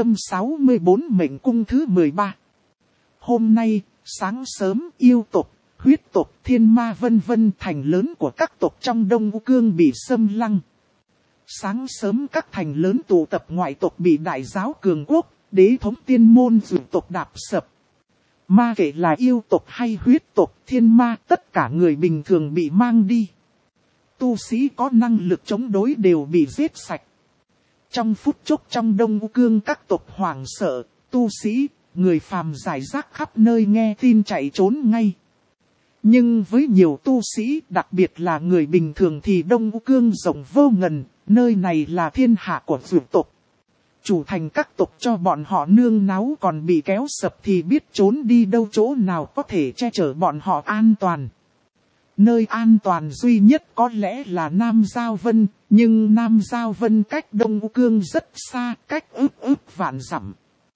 864 mệnh cung thứ 13. Hôm nay, sáng sớm yêu tộc, huyết tộc, thiên ma vân vân thành lớn của các tộc trong Đông U Cương bị xâm lăng. Sáng sớm các thành lớn tụ tập ngoại tộc bị đại giáo cường quốc, đế thống tiên môn dụ tộc đạp sập. Ma kể là yêu tộc hay huyết tộc, thiên ma, tất cả người bình thường bị mang đi. Tu sĩ có năng lực chống đối đều bị giết sạch. Trong phút chốc trong Đông U Cương các tộc hoảng sợ, tu sĩ, người phàm rải rác khắp nơi nghe tin chạy trốn ngay. Nhưng với nhiều tu sĩ, đặc biệt là người bình thường thì Đông U Cương rộng vô ngần, nơi này là thiên hạ của dụ tộc. Chủ thành các tộc cho bọn họ nương náu còn bị kéo sập thì biết trốn đi đâu, chỗ nào có thể che chở bọn họ an toàn. Nơi an toàn duy nhất có lẽ là Nam Giao Vân, nhưng Nam Giao Vân cách Đông U Cương rất xa, cách ức vạn dặm.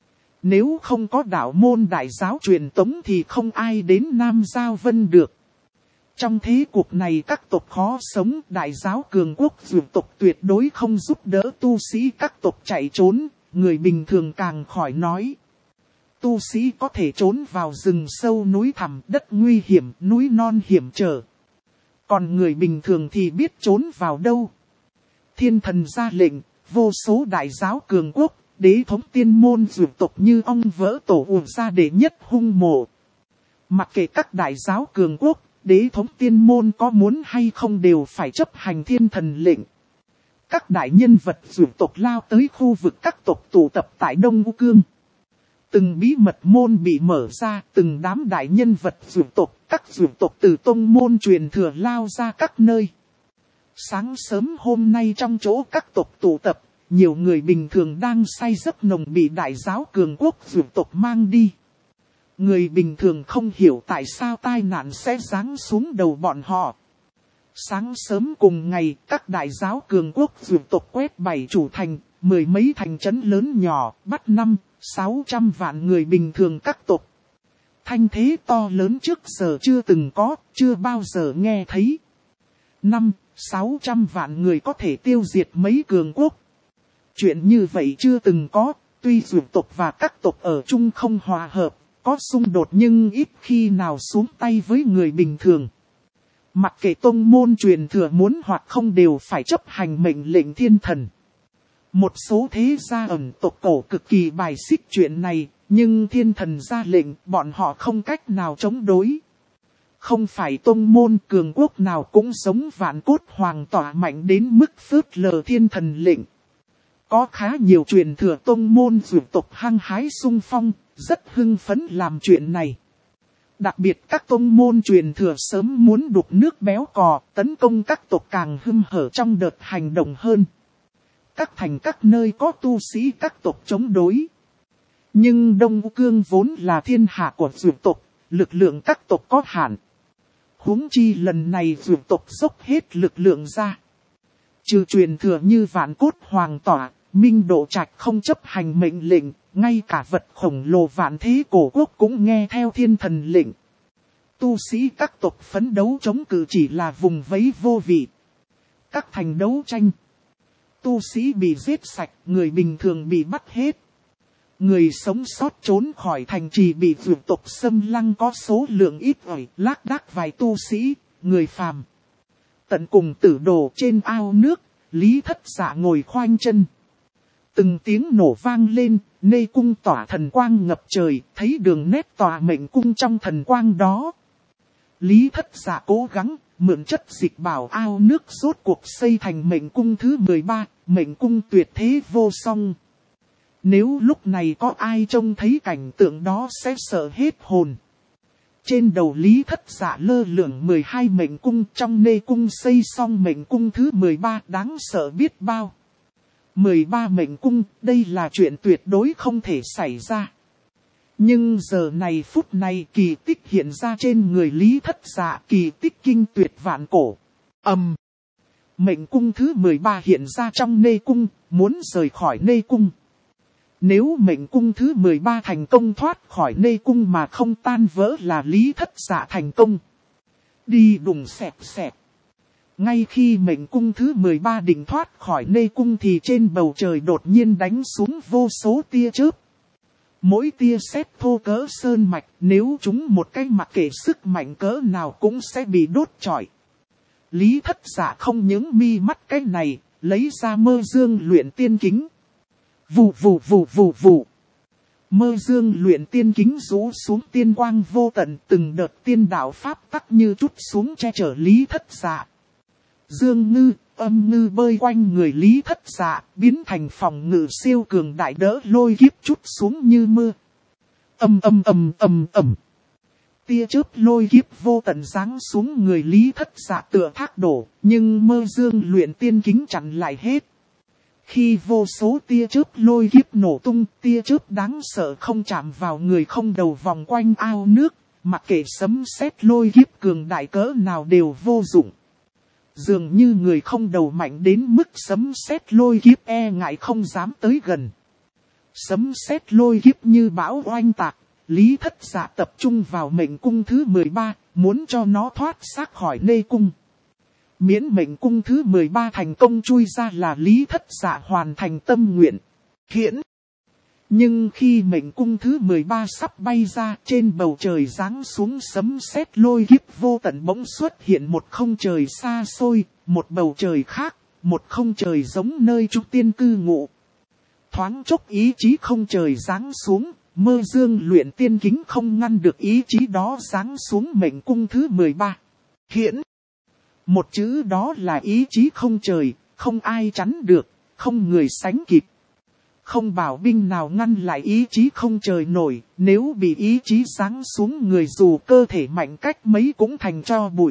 Nếu không có đạo môn đại giáo truyền tống thì không ai đến Nam Giao Vân được. Trong thế cuộc này các tộc khó sống, đại giáo cường quốc dụ tộc tuyệt đối không giúp đỡ tu sĩ các tộc chạy trốn, người bình thường càng khỏi nói. Tu sĩ có thể trốn vào rừng sâu núi thẳm, đất nguy hiểm, núi non hiểm trở. Còn người bình thường thì biết trốn vào đâu. Thiên thần ra lệnh, vô số đại giáo cường quốc, đế thống tiên môn dụ tộc như ong vỡ tổ ùa ra để nhất hung mộ. Mặc kệ các đại giáo cường quốc, đế thống tiên môn có muốn hay không đều phải chấp hành thiên thần lệnh. Các đại nhân vật dụ tộc lao tới khu vực các tộc tụ tập tại Đông U Cương. Từng bí mật môn bị mở ra, từng đám đại nhân vật dụ tộc, các dụ tộc từ tông môn truyền thừa lao ra các nơi. Sáng sớm hôm nay trong chỗ các tộc tụ tập, nhiều người bình thường đang say giấc nồng bị đại giáo cường quốc dụ tộc mang đi. Người bình thường không hiểu tại sao tai nạn sẽ giáng xuống đầu bọn họ. Sáng sớm cùng ngày, các đại giáo cường quốc dụ tộc quét 7 chủ thành, 10 mấy thành trấn lớn nhỏ, bắt 500-600 vạn người bình thường các tộc. Thanh thế to lớn trước giờ chưa từng có, chưa bao giờ nghe thấy. 500-600 vạn người có thể tiêu diệt mấy cường quốc. Chuyện như vậy chưa từng có, tuy dụ tộc và các tộc ở chung không hòa hợp, có xung đột nhưng ít khi nào xuống tay với người bình thường. Mặc kệ tông môn truyền thừa muốn hoặc không đều phải chấp hành mệnh lệnh thiên thần. Một số thế gia ẩn tộc cổ cực kỳ bài xích chuyện này, nhưng thiên thần ra lệnh bọn họ không cách nào chống đối. Không phải tông môn cường quốc nào cũng giống Vạn Cốt Hoàng tỏa mạnh đến mức phớt lờ thiên thần lệnh. Có khá nhiều truyền thừa tông môn dụ tộc hăng hái xung phong, rất hưng phấn làm chuyện này. Đặc biệt các tông môn truyền thừa sớm muốn đục nước béo cò, tấn công các tộc càng hưng hở trong đợt hành động hơn. Các thành các nơi có tu sĩ các tộc chống đối. Nhưng Đông U Cương vốn là thiên hạ của dụ tộc, lực lượng các tộc có hạn. Huống chi lần này dụ tộc dốc hết lực lượng ra. Trừ truyền thừa như Vạn Cốt Hoàng tỏa, Minh Độ Trạch không chấp hành mệnh lệnh, ngay cả vật khổng lồ vạn thế cổ quốc cũng nghe theo thiên thần lệnh. Tu sĩ các tộc phấn đấu chống cự chỉ là vùng vẫy vô vị. Các thành đấu tranh, tu sĩ bị giết sạch, người bình thường bị bắt hết. Người sống sót trốn khỏi thành trì bị dụ tộc xâm lăng có số lượng ít ỏi, lác đác vài tu sĩ, người phàm. Tận cùng tử đồ trên ao nước, Lý Thất Dạ ngồi khoanh chân. Từng tiếng nổ vang lên, nê cung tỏa thần quang ngập trời, thấy đường nét tỏa mệnh cung trong thần quang đó. Lý Thất Dạ cố gắng, mượn chất dịch bảo ao nước rốt cuộc xây thành mệnh cung thứ 13, mệnh cung tuyệt thế vô song. Nếu lúc này có ai trông thấy cảnh tượng đó sẽ sợ hết hồn. Trên đầu Lý Thất Dạ lơ lửng 12 mệnh cung, trong nê cung xây xong mệnh cung thứ 13 đáng sợ biết bao. 13 mệnh cung, đây là chuyện tuyệt đối không thể xảy ra. Nhưng giờ này phút này kỳ tích hiện ra trên người Lý Thất Dạ, kỳ tích kinh tuyệt vạn cổ. Mệnh cung thứ 13 hiện ra trong nê cung, muốn rời khỏi nê cung. Nếu mệnh cung thứ 13 thành công thoát khỏi nê cung mà không tan vỡ là Lý Thất Dạ thành công. Đi đùng xẹp xẹp. Ngay khi mệnh cung thứ 13 định thoát khỏi nê cung thì trên bầu trời đột nhiên đánh xuống vô số tia chớp. Mỗi tia sét thô cỡ sơn mạch, nếu chúng một cái mặc kệ sức mạnh cỡ nào cũng sẽ bị đốt trọi. Lý Thất Dạ không những mi mắt cái này, lấy ra Mơ Dương luyện tiên kính. Vù vù vù vù vù. Mơ Dương luyện tiên kính rũ xuống tiên quang vô tận, từng đợt tiên đạo pháp tắc như trút xuống che chở Lý Thất Dạ. Dương ngư, âm ngư bơi quanh người Lý Thất Dạ, biến thành phòng ngự siêu cường đại đỡ lôi kiếp trút xuống như mưa. Tia chớp lôi kiếp vô tận giáng xuống người Lý Thất Dạ tựa thác đổ, nhưng Mơ Dương luyện tiên kính chặn lại hết. Khi vô số tia chớp lôi kiếp nổ tung, tia chớp đáng sợ không chạm vào người không đầu vòng quanh ao nước, mặc kệ sấm sét lôi kiếp cường đại cỡ nào đều vô dụng. Dường như người không đầu mạnh đến mức sấm sét lôi kiếp e ngại không dám tới gần. Sấm sét lôi kiếp như bão oanh tạc, Lý Thất Dạ tập trung vào mệnh cung thứ 13, muốn cho nó thoát xác khỏi nê cung. Miễn mệnh cung thứ 13 thành công chui ra là Lý Thất Dạ hoàn thành tâm nguyện. Hiển. Nhưng khi mệnh cung thứ 13 sắp bay ra, trên bầu trời giáng xuống sấm sét lôi kiếp vô tận bỗng xuất hiện một không trời xa xôi, một bầu trời khác, một không trời giống nơi chúng tiên cư ngụ. Thoáng chốc ý chí không trời giáng xuống, Mơ Dương luyện tiên kính không ngăn được ý chí đó giáng xuống mệnh cung thứ 13. Hiển. Một chữ đó là ý chí không trời, không ai chắn được, không người sánh kịp. Không bảo binh nào ngăn lại ý chí không trời nổi, nếu bị ý chí giáng xuống người dù cơ thể mạnh cách mấy cũng thành tro bụi.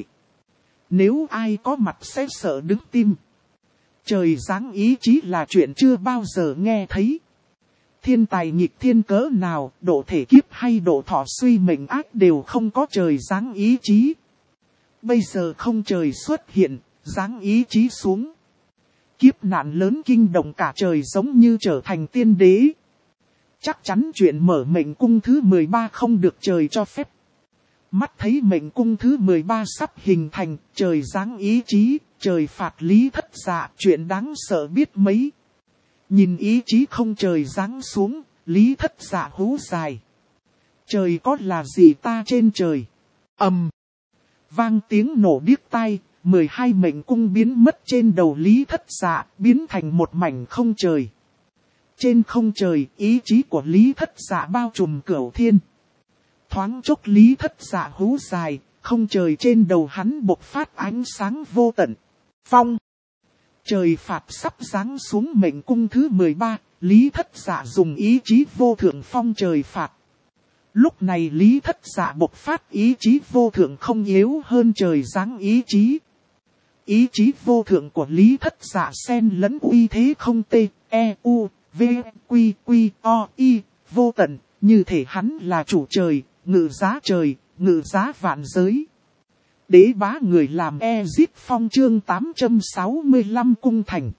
Nếu ai có mặt sẽ sợ đứng tim. Trời giáng ý chí là chuyện chưa bao giờ nghe thấy. Thiên tài nghịch thiên cỡ nào, độ thể kiếp hay độ thọ suy mệnh ác đều không có trời giáng ý chí. Bây giờ không trời xuất hiện, giáng ý chí xuống. Kiếp nạn lớn kinh động cả trời giống như trở thành tiên đế. Chắc chắn chuyện mở mệnh cung thứ 13 không được trời cho phép. Mắt thấy mệnh cung thứ 13 sắp hình thành, trời giáng ý chí, trời phạt Lý Thất Dạ, chuyện đáng sợ biết mấy. Nhìn ý chí không trời giáng xuống, Lý Thất Dạ hú dài. Trời có là gì ta trên trời? Vang tiếng nổ điếc tai, 12 mệnh cung biến mất trên đầu Lý Thất Dạ, biến thành một mảnh không trời. Trên không trời, ý chí của Lý Thất Dạ bao trùm cửu thiên. Thoáng chốc Lý Thất Dạ hú dài, không trời trên đầu hắn bộc phát ánh sáng vô tận. Phong. Trời phạt sắp giáng xuống mệnh cung thứ 13, Lý Thất Dạ dùng ý chí vô thượng phong trời phạt. Lúc này Lý Thất Dạ bộc phát ý chí vô thượng không yếu hơn trời giáng ý chí. Ý chí vô thượng của Lý Thất Dạ xen lẫn uy thế không tê, e, u, v, quy, quy, o, y, vô tận, như thể hắn là chủ trời, ngự giá vạn giới. Đế bá người làm Ezip Phong chương 865 cung thành.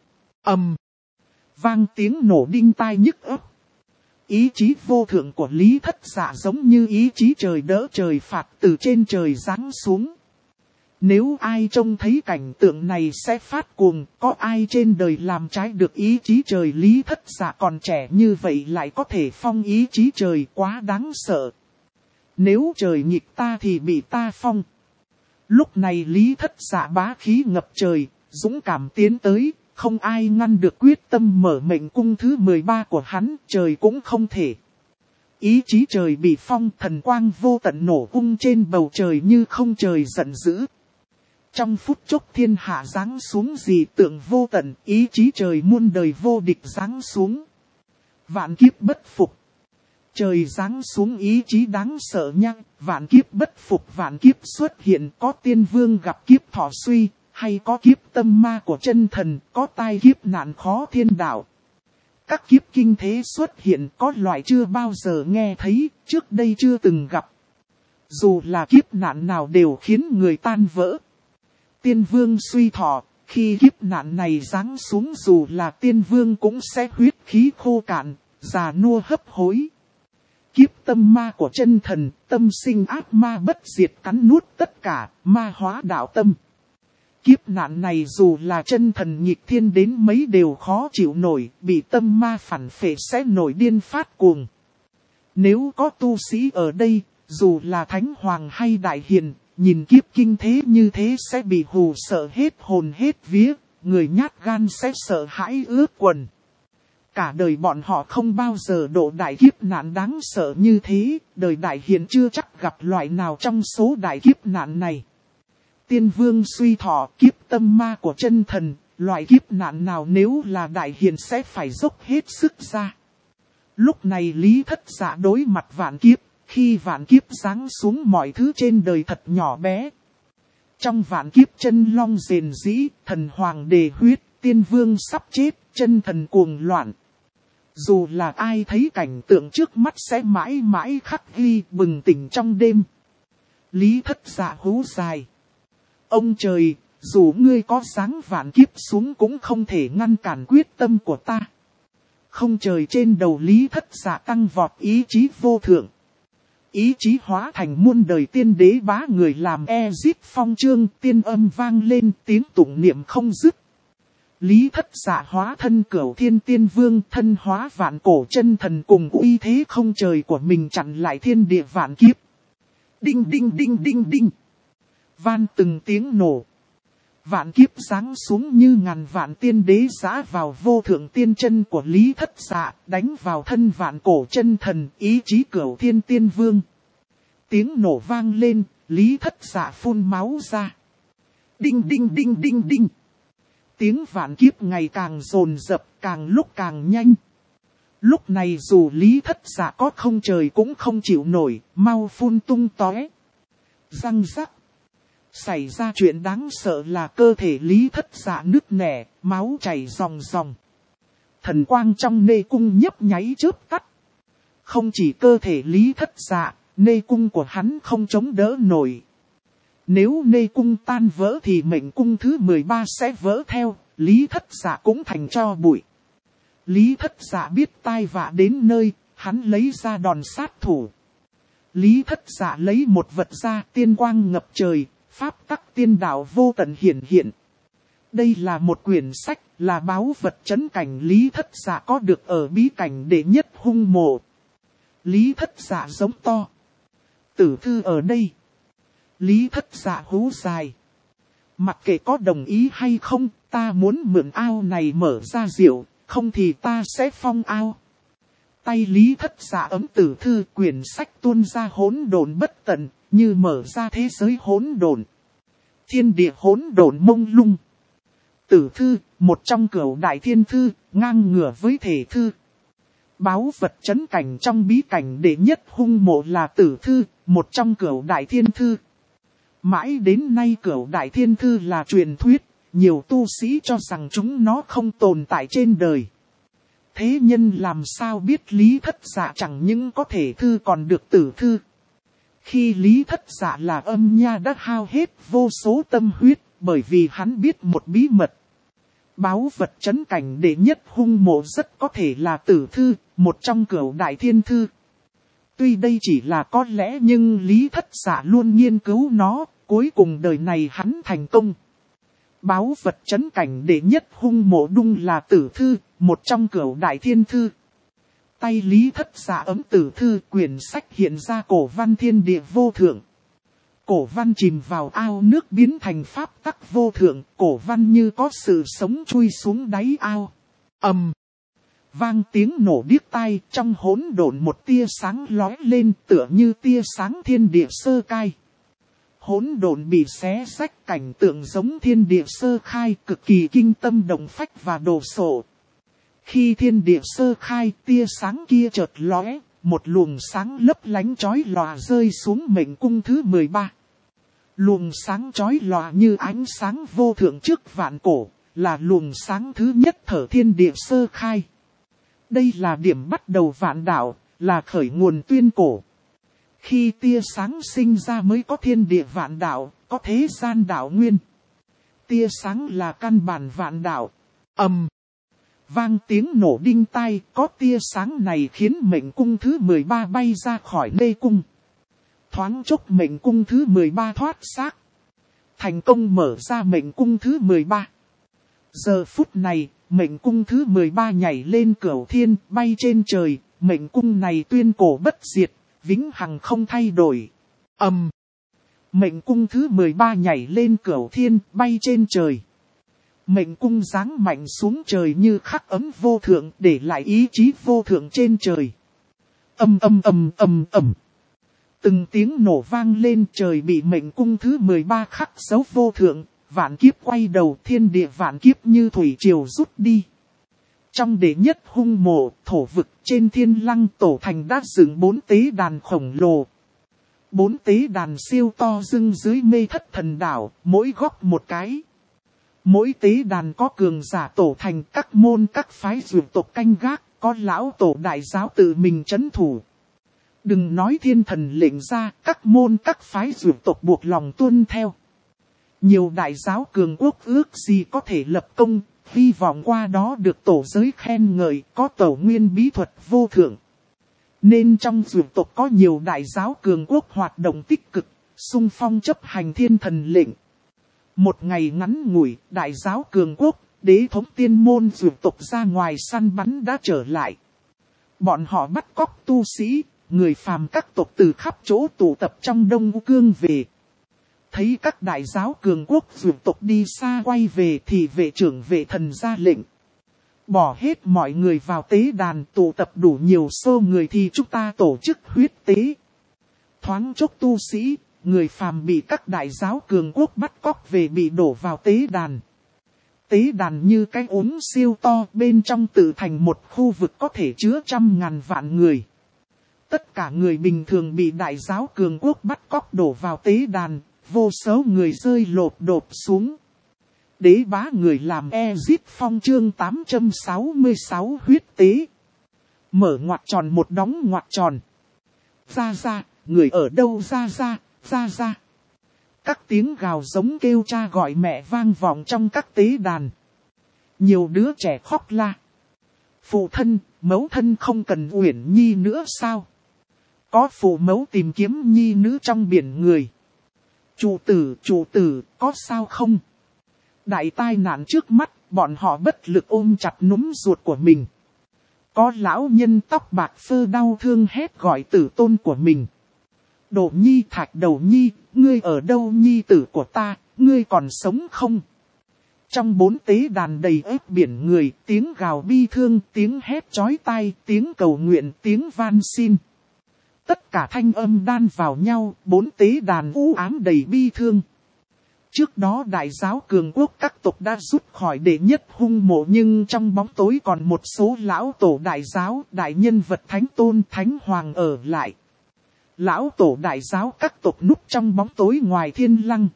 Vang tiếng nổ đinh tai nhức óc. Ý chí vô thượng của Lý Thất Dạ giống như ý chí trời đỡ trời phạt từ trên trời giáng xuống. Nếu ai trông thấy cảnh tượng này sẽ phát cuồng, có ai trên đời làm trái được ý chí trời Lý Thất Dạ còn trẻ như vậy lại có thể phong ý chí trời quá đáng sợ. Nếu trời nghịch ta thì bị ta phong. Lúc này Lý Thất Dạ bá khí ngập trời, dũng cảm tiến tới, không ai ngăn được quyết tâm mở mệnh cung thứ 13 của hắn, trời cũng không thể. Ý chí trời bị phong, thần quang vô tận nổ tung trên bầu trời như không trời giận dữ. Trong phút chốc thiên hạ giáng xuống dị tượng vô tận, ý chí trời muôn đời vô địch giáng xuống. Vạn kiếp bất phục. Trời giáng xuống ý chí đáng sợ nha, vạn kiếp bất phục vạn kiếp xuất hiện, có tiên vương gặp kiếp thọ suy, hay có kiếp tâm ma của chân thần, có tai kiếp nạn khó thiên đạo. Các kiếp kinh thế xuất hiện, có loại chưa bao giờ nghe thấy, trước đây chưa từng gặp. Dù là kiếp nạn nào đều khiến người tan vỡ. Tiên vương suy thọ, khi kiếp nạn này giáng xuống dù là tiên vương cũng sẽ huyết khí khô cạn, già nua hấp hối. Kiếp tâm ma của chân thần, tâm sinh ác ma bất diệt cắn nuốt tất cả, ma hóa đạo tâm. Kiếp nạn này dù là chân thần nghịch thiên đến mấy đều khó chịu nổi, bị tâm ma phản phệ sẽ nổi điên phát cuồng. Nếu có tu sĩ ở đây, dù là thánh hoàng hay đại hiền, nhìn kiếp kinh thế như thế sẽ bị hù sợ hết hồn hết vía, người nhát gan sẽ sợ hãi ướt quần. Cả đời bọn họ không bao giờ độ đại kiếp nạn đáng sợ như thế, đời đại hiền chưa chắc gặp loại nào trong số đại kiếp nạn này. Tiên vương suy thọ, kiếp tâm ma của chân thần, loại kiếp nạn nào nếu là đại hiền sẽ phải dốc hết sức ra. Lúc này Lý Thất Dạ đối mặt vạn kiếp, khi vạn kiếp giáng xuống mọi thứ trên đời thật nhỏ bé. Trong vạn kiếp chân long rền rĩ, thần hoàng đề huyết, tiên vương sắp chết, chân thần cuồng loạn. Dù là ai thấy cảnh tượng trước mắt sẽ mãi mãi khắc ghi bừng tỉnh trong đêm. Lý Thất Dạ hú dài. Ông trời, dù ngươi có giáng vạn kiếp xuống cũng không thể ngăn cản quyết tâm của ta. Không trời trên đầu Lý Thất Dạ tăng vọt ý chí vô thượng. Ý chí hóa thành muôn đời tiên đế bá người làm Ezit phong trương, tiên âm vang lên tiếng tụng niệm không dứt. Lý Thất Dạ hóa thân Cửu Thiên Tiên Vương, thân hóa vạn cổ chân thần cùng uy thế không trời của mình chặn lại thiên địa vạn kiếp. Đinh đinh đinh đinh đinh. Van từng tiếng nổ. Vạn kiếp giáng xuống như ngàn vạn tiên đế giã vào vô thượng tiên chân của Lý Thất Dạ, đánh vào thân vạn cổ chân thần, ý chí Cửu Thiên Tiên Vương. Tiếng nổ vang lên, Lý Thất Dạ phun máu ra. Đinh đinh đinh đinh đinh. Tiếng vạn kiếp ngày càng dồn dập, càng lúc càng nhanh. Lúc này dù Lý Thất Dạ có không trời cũng không chịu nổi, mau phun tung tóe. Răng rắc. Xảy ra chuyện đáng sợ là cơ thể Lý Thất Dạ nứt nẻ, máu chảy ròng ròng. Thần quang trong nê cung nhấp nháy chớp tắt. Không chỉ cơ thể Lý Thất Dạ, nê cung của hắn không chống đỡ nổi. Nếu nê cung tan vỡ thì mệnh cung thứ 13 sẽ vỡ theo, Lý Thất Dạ cũng thành tro bụi. Lý Thất Dạ biết tai vạ đến nơi, hắn lấy ra đòn sát thủ. Lý Thất Dạ lấy một vật ra, tiên quang ngập trời, pháp tắc tiên đạo vô tận hiển hiện. Đây là một quyển sách, là báu vật trấn cảnh Lý Thất Dạ có được ở bí cảnh đệ nhất hung mộ. Lý Thất Dạ giống to. Tử thư ở đây. Lý Thất Dạ hú dài. Mặc kệ có đồng ý hay không, ta muốn mượn ao này mở ra rượu, không thì ta sẽ phong ao. Tay Lý Thất Dạ ấm tử thư, quyển sách tuôn ra hỗn độn bất tận, như mở ra thế giới hỗn độn. Thiên địa hỗn độn mông lung. Tử thư, một trong cửu đại thiên thư, ngang ngửa với thể thư. Báu vật trấn cảnh trong bí cảnh đệ nhất hung mộ là tử thư, một trong cửu đại thiên thư. Mãi đến nay cửu đại thiên thư là truyền thuyết, nhiều tu sĩ cho rằng chúng nó không tồn tại trên đời. Thế nhân làm sao biết Lý Thất Dạ chẳng những có thể thư còn được tử thư. Khi Lý Thất Dạ là âm nha đã hao hết vô số tâm huyết, bởi vì hắn biết một bí mật. Báu vật trấn cảnh đệ nhất hung mộ rất có thể là tử thư, một trong cửu đại thiên thư. Tuy đây chỉ là có lẽ nhưng Lý Thất Dạ luôn nghiên cứu nó, cuối cùng đời này hắn thành công. Báu vật trấn cảnh đệ nhất hung mộ đung là tử thư, một trong cửu đại thiên thư. Tay Lý Thất Dạ ấm tử thư, quyển sách hiện ra cổ văn thiên địa vô thượng. Cổ văn chìm vào ao nước biến thành pháp tắc vô thượng, cổ văn như có sự sống chui xuống đáy ao. Ầm. Vang tiếng nổ điếc tai, trong hỗn độn một tia sáng lóe lên tựa như tia sáng thiên địa sơ cai. hỗn độn bị xé rách, cảnh tượng giống thiên địa sơ khai, cực kỳ kinh tâm động phách và đồ sộ. Khi thiên địa sơ khai, tia sáng kia chợt lóe, một luồng sáng lấp lánh chói lòa rơi xuống mệnh cung thứ 13. Luồng sáng chói lòa như ánh sáng vô thượng trước vạn cổ, là luồng sáng thứ nhất thở thiên địa sơ khai. Đây là điểm bắt đầu vạn đạo, là khởi nguồn tuyên cổ. Khi tia sáng sinh ra mới có thiên địa vạn đạo, có thế gian đạo nguyên. Tia sáng là căn bản vạn đạo. Vang tiếng nổ đinh tai, có tia sáng này khiến mệnh cung thứ 13 bay ra khỏi mê cung. Thoáng chốc mệnh cung thứ 13 thoát xác. Thành công mở ra mệnh cung thứ 13. Giờ phút này, mệnh cung thứ 13 nhảy lên cửu thiên, bay trên trời, mệnh cung này tuyên cổ bất diệt, vĩnh hằng không thay đổi. Mệnh cung thứ 13 nhảy lên cửu thiên, bay trên trời. Mệnh cung giáng mạnh xuống trời như khắc ấm vô thượng, để lại ý chí vô thượng trên trời. Từng tiếng nổ vang lên, trời bị mệnh cung thứ 13 khắc dấu vô thượng, vạn kiếp quay đầu, thiên địa vạn kiếp như thủy triều rút đi. Trong đệ nhất hung mộ, thổ vực trên thiên lăng tổ thành đã dựng 4 tế đàn khổng lồ. 4 tế đàn siêu to dưng dưới mê thất thần đảo, mỗi góc một cái. Mỗi tế đàn có cường giả tổ thành, các môn các phái dược tộc canh gác, có lão tổ đại giáo tự mình trấn thủ. Đừng nói thiên thần lệnh ra, các môn các phái dược tộc buộc lòng tuân theo. Nhiều đại giáo cường quốc ước gì có thể lập công, hy vọng qua đó được tổ giới khen ngợi, có tổ nguyên bí thuật vô thượng. Nên trong dược tộc có nhiều đại giáo cường quốc hoạt động tích cực, xung phong chấp hành thiên thần lệnh. Một ngày ngắn ngủi, đại giáo cường quốc, đế thống tiên môn dược tộc ra ngoài săn bắn đã trở lại. Bọn họ bắt cóc tu sĩ, người phàm các tộc từ khắp chỗ tụ tập trong Đông Cương về. Thấy các đại giáo cường quốc dược tộc đi xa quay về thì vệ trưởng vệ thần ra lệnh. Bỏ hết mọi người vào tế đàn, tụ tập đủ nhiều số người thì chúng ta tổ chức huyết tế. Thoáng chốc tu sĩ, người phàm bị các đại giáo cường quốc bắt cóc về bị đổ vào tế đàn. Tế đàn như cái ống siêu to, bên trong tự thành một khu vực có thể chứa 100.000 vạn người. Tất cả người bình thường bị đại giáo cường quốc bắt cóc đổ vào tế đàn, vô số người rơi lộp đột xuống. Đế bá người làm Ezip Phong chương 866 huyết tế. Mở ngoặc tròn một đóng ngoặc tròn. Ra, người ở đâu ra. Các tiếng gào giống kêu cha gọi mẹ vang vọng trong các tế đàn. Nhiều đứa trẻ khóc la. Phụ thân, mẫu thân không cần Uyển Nhi nữa sao? Có phụ mẫu tìm kiếm nhi nữ trong biển người. Chủ tử, có sao không? Đại tai nạn trước mắt, bọn họ bất lực ôm chặt núm ruột của mình. Có lão nhân tóc bạc phơ đau thương hét gọi tử tôn của mình. Đồ Nhi, Thạch Đầu Nhi, ngươi ở đâu nhi tử của ta, ngươi còn sống không? Trong 4 tế đàn đầy ếp biển người, tiếng gào bi thương, tiếng hét chói tai, tiếng cầu nguyện, tiếng van xin. Tất cả thanh âm đan vào nhau, 4 tế đàn u ám đầy bi thương. Trước đó đại giáo cường quốc các tộc đã rút khỏi đệ nhất hung mộ, nhưng trong bóng tối còn một số lão tổ đại giáo, đại nhân vật thánh tôn thánh hoàng ở lại. Lão tổ đại giáo các tộc núp trong bóng tối ngoài thiên lăng.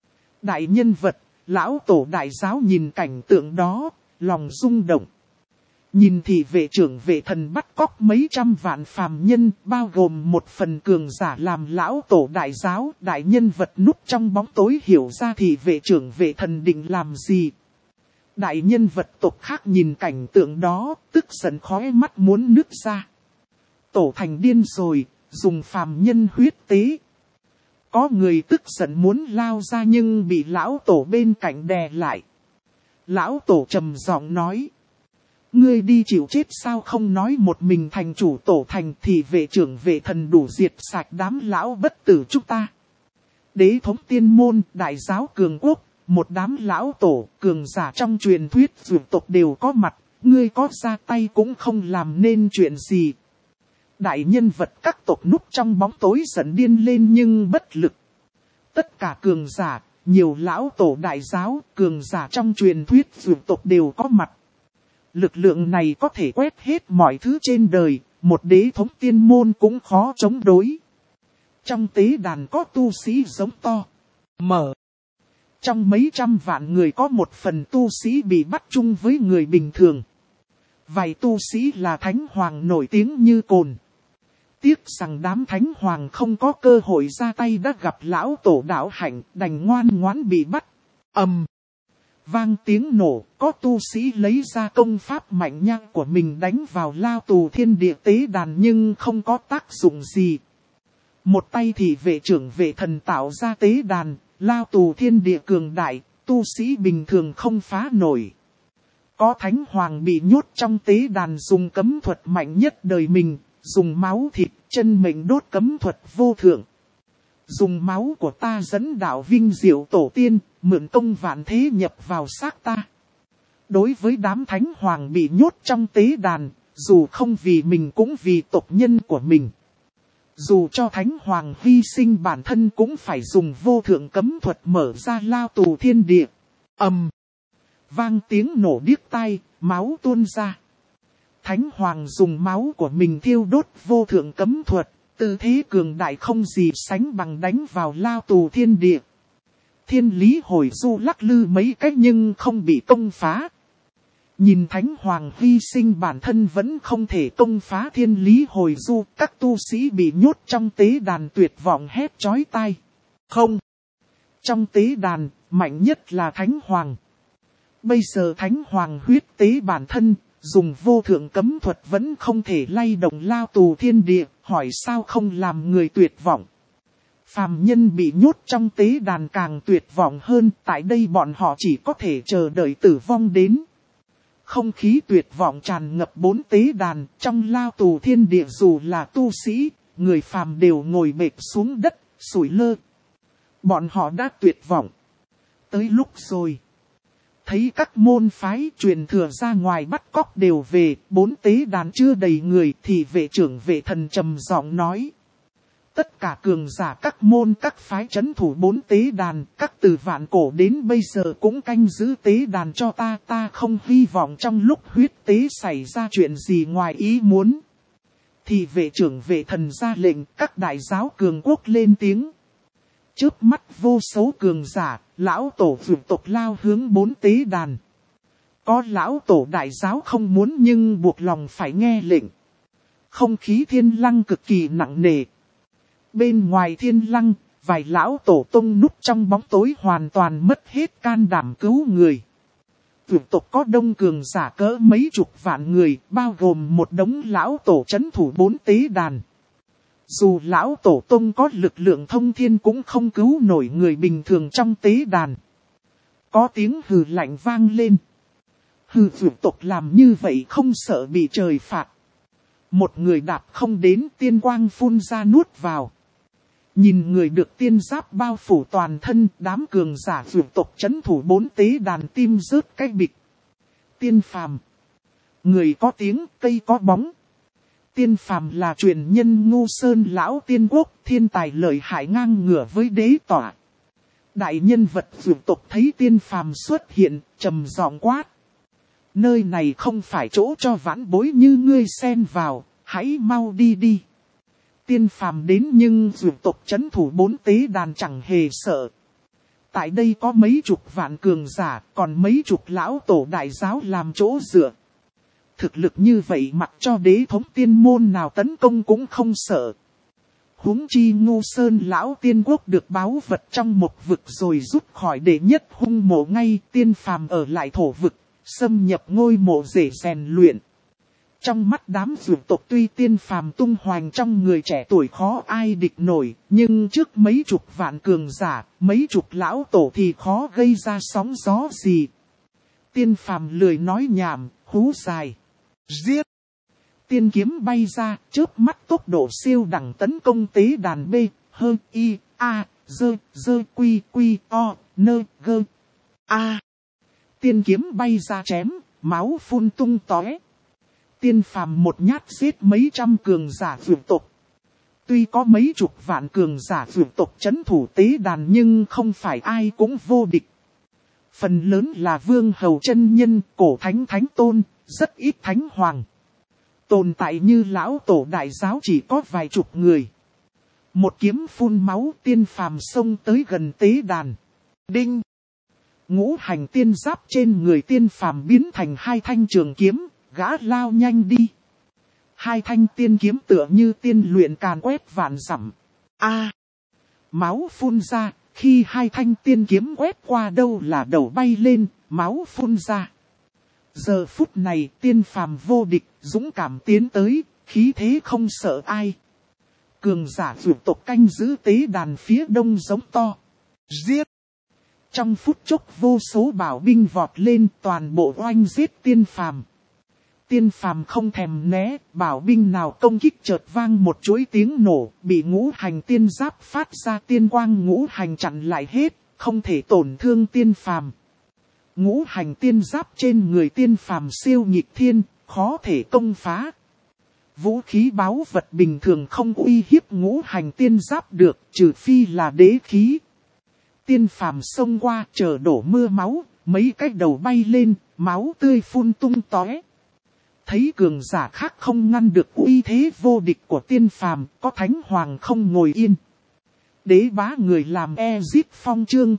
Đại nhân vật, lão tổ đại giáo nhìn cảnh tượng đó, lòng rung động. Nhìn thì vệ trưởng vệ thần bắt cóc mấy trăm vạn phàm nhân, bao gồm một phần cường giả làm lão tổ đại giáo, đại nhân vật núp trong bóng tối hiểu ra thì vệ trưởng vệ thần định làm gì. Đại nhân vật tộc khác nhìn cảnh tượng đó, tức giận khóe mắt muốn nứt ra. Tổ thành điên rồi, dùng phàm nhân huyết tế. Có người tức giận muốn lao ra nhưng bị lão tổ bên cạnh đè lại. Lão tổ trầm giọng nói. Ngươi đi chịu chết sao không nói một mình thành chủ tổ thành thì vệ trưởng vệ thần đủ diệt sạch đám lão bất tử chúng ta. Đế thống tiên môn, đại giáo cường quốc, một đám lão tổ, cường giả trong truyền thuyết dược tộc đều có mặt, ngươi có ra tay cũng không làm nên chuyện gì. Đại nhân vật các tộc núp trong bóng tối giận điên lên nhưng bất lực. Tất cả cường giả, nhiều lão tổ đại giáo, cường giả trong truyền thuyết dược tộc đều có mặt. Lực lượng này có thể quét hết mọi thứ trên đời, một đế thống tiên môn cũng khó chống đối. Trong tế đàn có tu sĩ giống to, mở. Trong mấy trăm vạn người có một phần tu sĩ bị bắt chung với người bình thường. Vài tu sĩ là thánh hoàng nổi tiếng như cồn. Tiếc rằng đám thánh hoàng không có cơ hội ra tay đã gặp lão tổ đạo hạnh, đành ngoan ngoãn bị bắt. Vang tiếng nổ, có tu sĩ lấy ra công pháp mạnh nhang của mình đánh vào lao tù thiên địa tế đàn nhưng không có tác dụng gì. Một tay thì vệ trưởng vệ thần tạo ra tế đàn, lao tù thiên địa cường đại, tu sĩ bình thường không phá nổi. Có thánh hoàng bị nhốt trong tế đàn dùng cấm thuật mạnh nhất đời mình, dùng máu thịt chân mệnh đốt cấm thuật vô thượng. Dùng máu của ta dẫn đạo vinh diệu tổ tiên, mượn công vạn thế nhập vào xác ta. Đối với đám thánh hoàng bị nhốt trong tế đàn, dù không vì mình cũng vì tộc nhân của mình. Dù cho thánh hoàng hy sinh bản thân cũng phải dùng vô thượng cấm thuật mở ra lao tù thiên địa. Vang tiếng nổ điếc tai, máu tuôn ra. Thánh hoàng dùng máu của mình thiêu đốt vô thượng cấm thuật, tư thế cường đại không gì sánh bằng đánh vào lao tù thiên địa. Thiên lý hồi du lắc lư mấy cách nhưng không bị công phá. Nhìn thánh hoàng hy sinh bản thân vẫn không thể công phá thiên lý hồi du, các tu sĩ bị nhốt trong tế đàn tuyệt vọng hét chói tai. Không! Trong tế đàn, mạnh nhất là thánh hoàng. Bây giờ thánh hoàng huyết tế bản thân, dùng vô thượng cấm thuật vẫn không thể lay động lao tù thiên địa, hỏi sao không làm người tuyệt vọng. Phàm nhân bị nhốt trong tế đàn càng tuyệt vọng hơn, tại đây bọn họ chỉ có thể chờ đợi tử vong đến. Không khí tuyệt vọng tràn ngập bốn tế đàn, trong lao tù thiên địa dù là tu sĩ, người phàm đều ngồi bệt xuống đất, sủi lơ. Bọn họ đã tuyệt vọng. Tới lúc rồi. Thấy các môn phái truyền thừa ra ngoài bắt cóc đều về, bốn tế đàn chưa đầy người thì vệ trưởng vệ thần trầm giọng nói. Tất cả cường giả các môn các phái trấn thủ bốn tế đàn, các từ vạn cổ đến bây giờ cũng canh giữ tế đàn cho ta không hy vọng trong lúc huyết tế xảy ra chuyện gì ngoài ý muốn. Thì vệ trưởng vệ thần ra lệnh các đại giáo cường quốc lên tiếng. Chớp mắt vô số cường giả, lão tổ vượt tộc lao hướng bốn tế đàn. Có lão tổ đại giáo không muốn nhưng buộc lòng phải nghe lệnh. Không khí thiên lăng cực kỳ nặng nề. Bên ngoài thiên lăng, vài lão tổ tông núp trong bóng tối hoàn toàn mất hết can đảm cứu người. Vượt tộc có đông cường giả cỡ mấy chục vạn người, bao gồm một đống lão tổ trấn thủ bốn tế đàn. Dù lão tổ tông có lực lượng thông thiên cũng không cứu nổi người bình thường trong tế đàn. Có tiếng hừ lạnh vang lên. Hừ vượt tộc làm như vậy không sợ bị trời phạt. Một người đạp không đến tiên quang phun ra nuốt vào. Nhìn người được tiên giáp bao phủ toàn thân, đám cường giả vượt tộc trấn thủ bốn tế đàn tim rớt cái bịch. Tiên phàm. Người có tiếng, cây có bóng. Tiên phàm là truyền nhân Ngô Sơn lão tiên quốc, thiên tài lợi hại ngang ngửa với đế tỏa. Đại nhân vật vượt tộc thấy tiên phàm xuất hiện, trầm giọng quát. Nơi này không phải chỗ cho vãn bối như ngươi xen vào, hãy mau đi đi. Tiên phàm đến nhưng vượt tộc trấn thủ bốn tế đàn chẳng hề sợ. Tại đây có mấy chục vạn cường giả, còn mấy chục lão tổ đại giáo làm chỗ dựa. Thực lực như vậy mặc cho đế thống tiên môn nào tấn công cũng không sợ. Huống chi Ngô Sơn lão tiên quốc được báu vật trong một vực rồi rút khỏi đệ nhất hung mộ ngay, tiên phàm ở lại thổ vực, xâm nhập ngôi mộ để rèn luyện. Trong mắt đám vượt tộc tuy tiên phàm tung hoành trong người trẻ tuổi khó ai địch nổi, nhưng trước mấy chục vạn cường giả, mấy chục lão tổ thì khó gây ra sóng gió gì. Tiên phàm lười nói nhảm, hú dài. Giết! Tiên kiếm bay ra, chớp mắt tốc độ siêu đẳng tấn công tế đàn B, hơ, y, a, dơ, quy, o, nơ, gơ, a. Tiên kiếm bay ra chém, máu phun tung tóe. Tiên phàm một nhát giết mấy trăm cường giả vượt tộc. Tuy có mấy chục vạn cường giả vượt tộc trấn thủ tế đàn nhưng không phải ai cũng vô địch. Phần lớn là vương hầu chân nhân, cổ thánh thánh tôn, rất ít thánh hoàng. Tồn tại như lão tổ đại giáo chỉ có vài chục người. Một kiếm phun máu, tiên phàm xông tới gần tế đàn. Đinh! Ngũ hành tiên giáp trên người tiên phàm biến thành hai thanh trường kiếm, gã lao nhanh đi. Hai thanh tiên kiếm tựa như tiên luyện càn quét vạn dặm. Máu phun ra, khi hai thanh tiên kiếm quét qua đâu là đầu bay lên, máu phun ra. Giờ phút này tiên phàm vô địch, dũng cảm tiến tới, khí thế không sợ ai. Cường giả vượt tộc canh giữ tế đàn phía đông giống to. Giết! Trong phút chốc vô số bảo binh vọt lên, toàn bộ oanh giết tiên phàm. Tiên phàm không thèm né, bảo binh nào công kích chợt vang một chuỗi tiếng nổ, bị ngũ hành tiên giáp phát ra tiên quang ngũ hành chặn lại hết, không thể tổn thương tiên phàm. Ngũ hành tiên giáp trên người tiên phàm siêu nhịp thiên, khó thể công phá. Vũ khí báu vật bình thường không uy hiếp ngũ hành tiên giáp được, trừ phi là đế khí. Tiên phàm xông qua chờ đổ mưa máu, mấy cái đầu bay lên, máu tươi phun tung tóe. Thấy cường giả khác không ngăn được uy thế vô địch của tiên phàm, có thánh hoàng không ngồi yên. Đế bá người làm Ezip Phong chương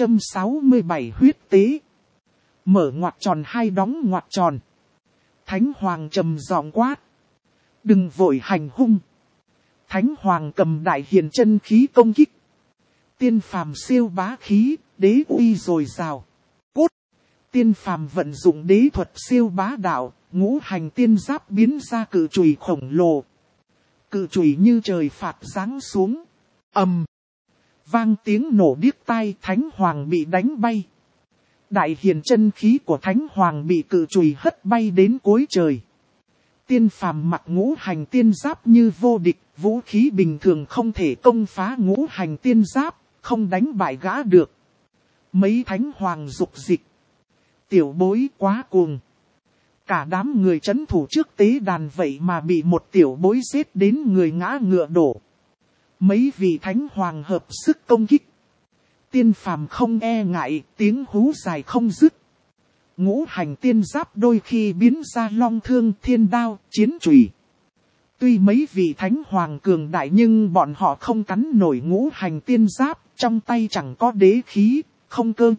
867 huyết tế. Mở ngoặc tròn hai đóng ngoặc tròn. Thánh hoàng trầm giọng quát. Đừng vội hành hung. Thánh hoàng cầm đại hiền chân khí công kích. Tiên phàm siêu bá khí, đế uy dồi dào. Cút! Tiên phàm vận dụng đế thuật siêu bá đạo, ngũ hành tiên giáp biến ra cự chùy khổng lồ. Cự chùy như trời phạt giáng xuống. Ầm! Vang tiếng nổ điếc tai, thánh hoàng bị đánh bay. Đại hiền chân khí của thánh hoàng bị cự chùy hất bay đến cuối trời. Tiên phàm mặc ngũ hành tiên giáp như vô địch, vũ khí bình thường không thể công phá ngũ hành tiên giáp, không đánh bại gã được. Mấy thánh hoàng dục dịch. Tiểu bối quá cuồng. Cả đám người trấn thủ trước tế đàn vậy mà bị một tiểu bối giết đến người ngã ngựa đổ. Mấy vị thánh hoàng hợp sức công kích. Tiên phàm không e ngại, tiếng hú dài không dứt. Ngũ hành tiên giáp đôi khi biến ra long thương, thiên đao, chiến chùy. Tuy mấy vị thánh hoàng cường đại nhưng bọn họ không cắn nổi ngũ hành tiên giáp, trong tay chẳng có đế khí, không cơ,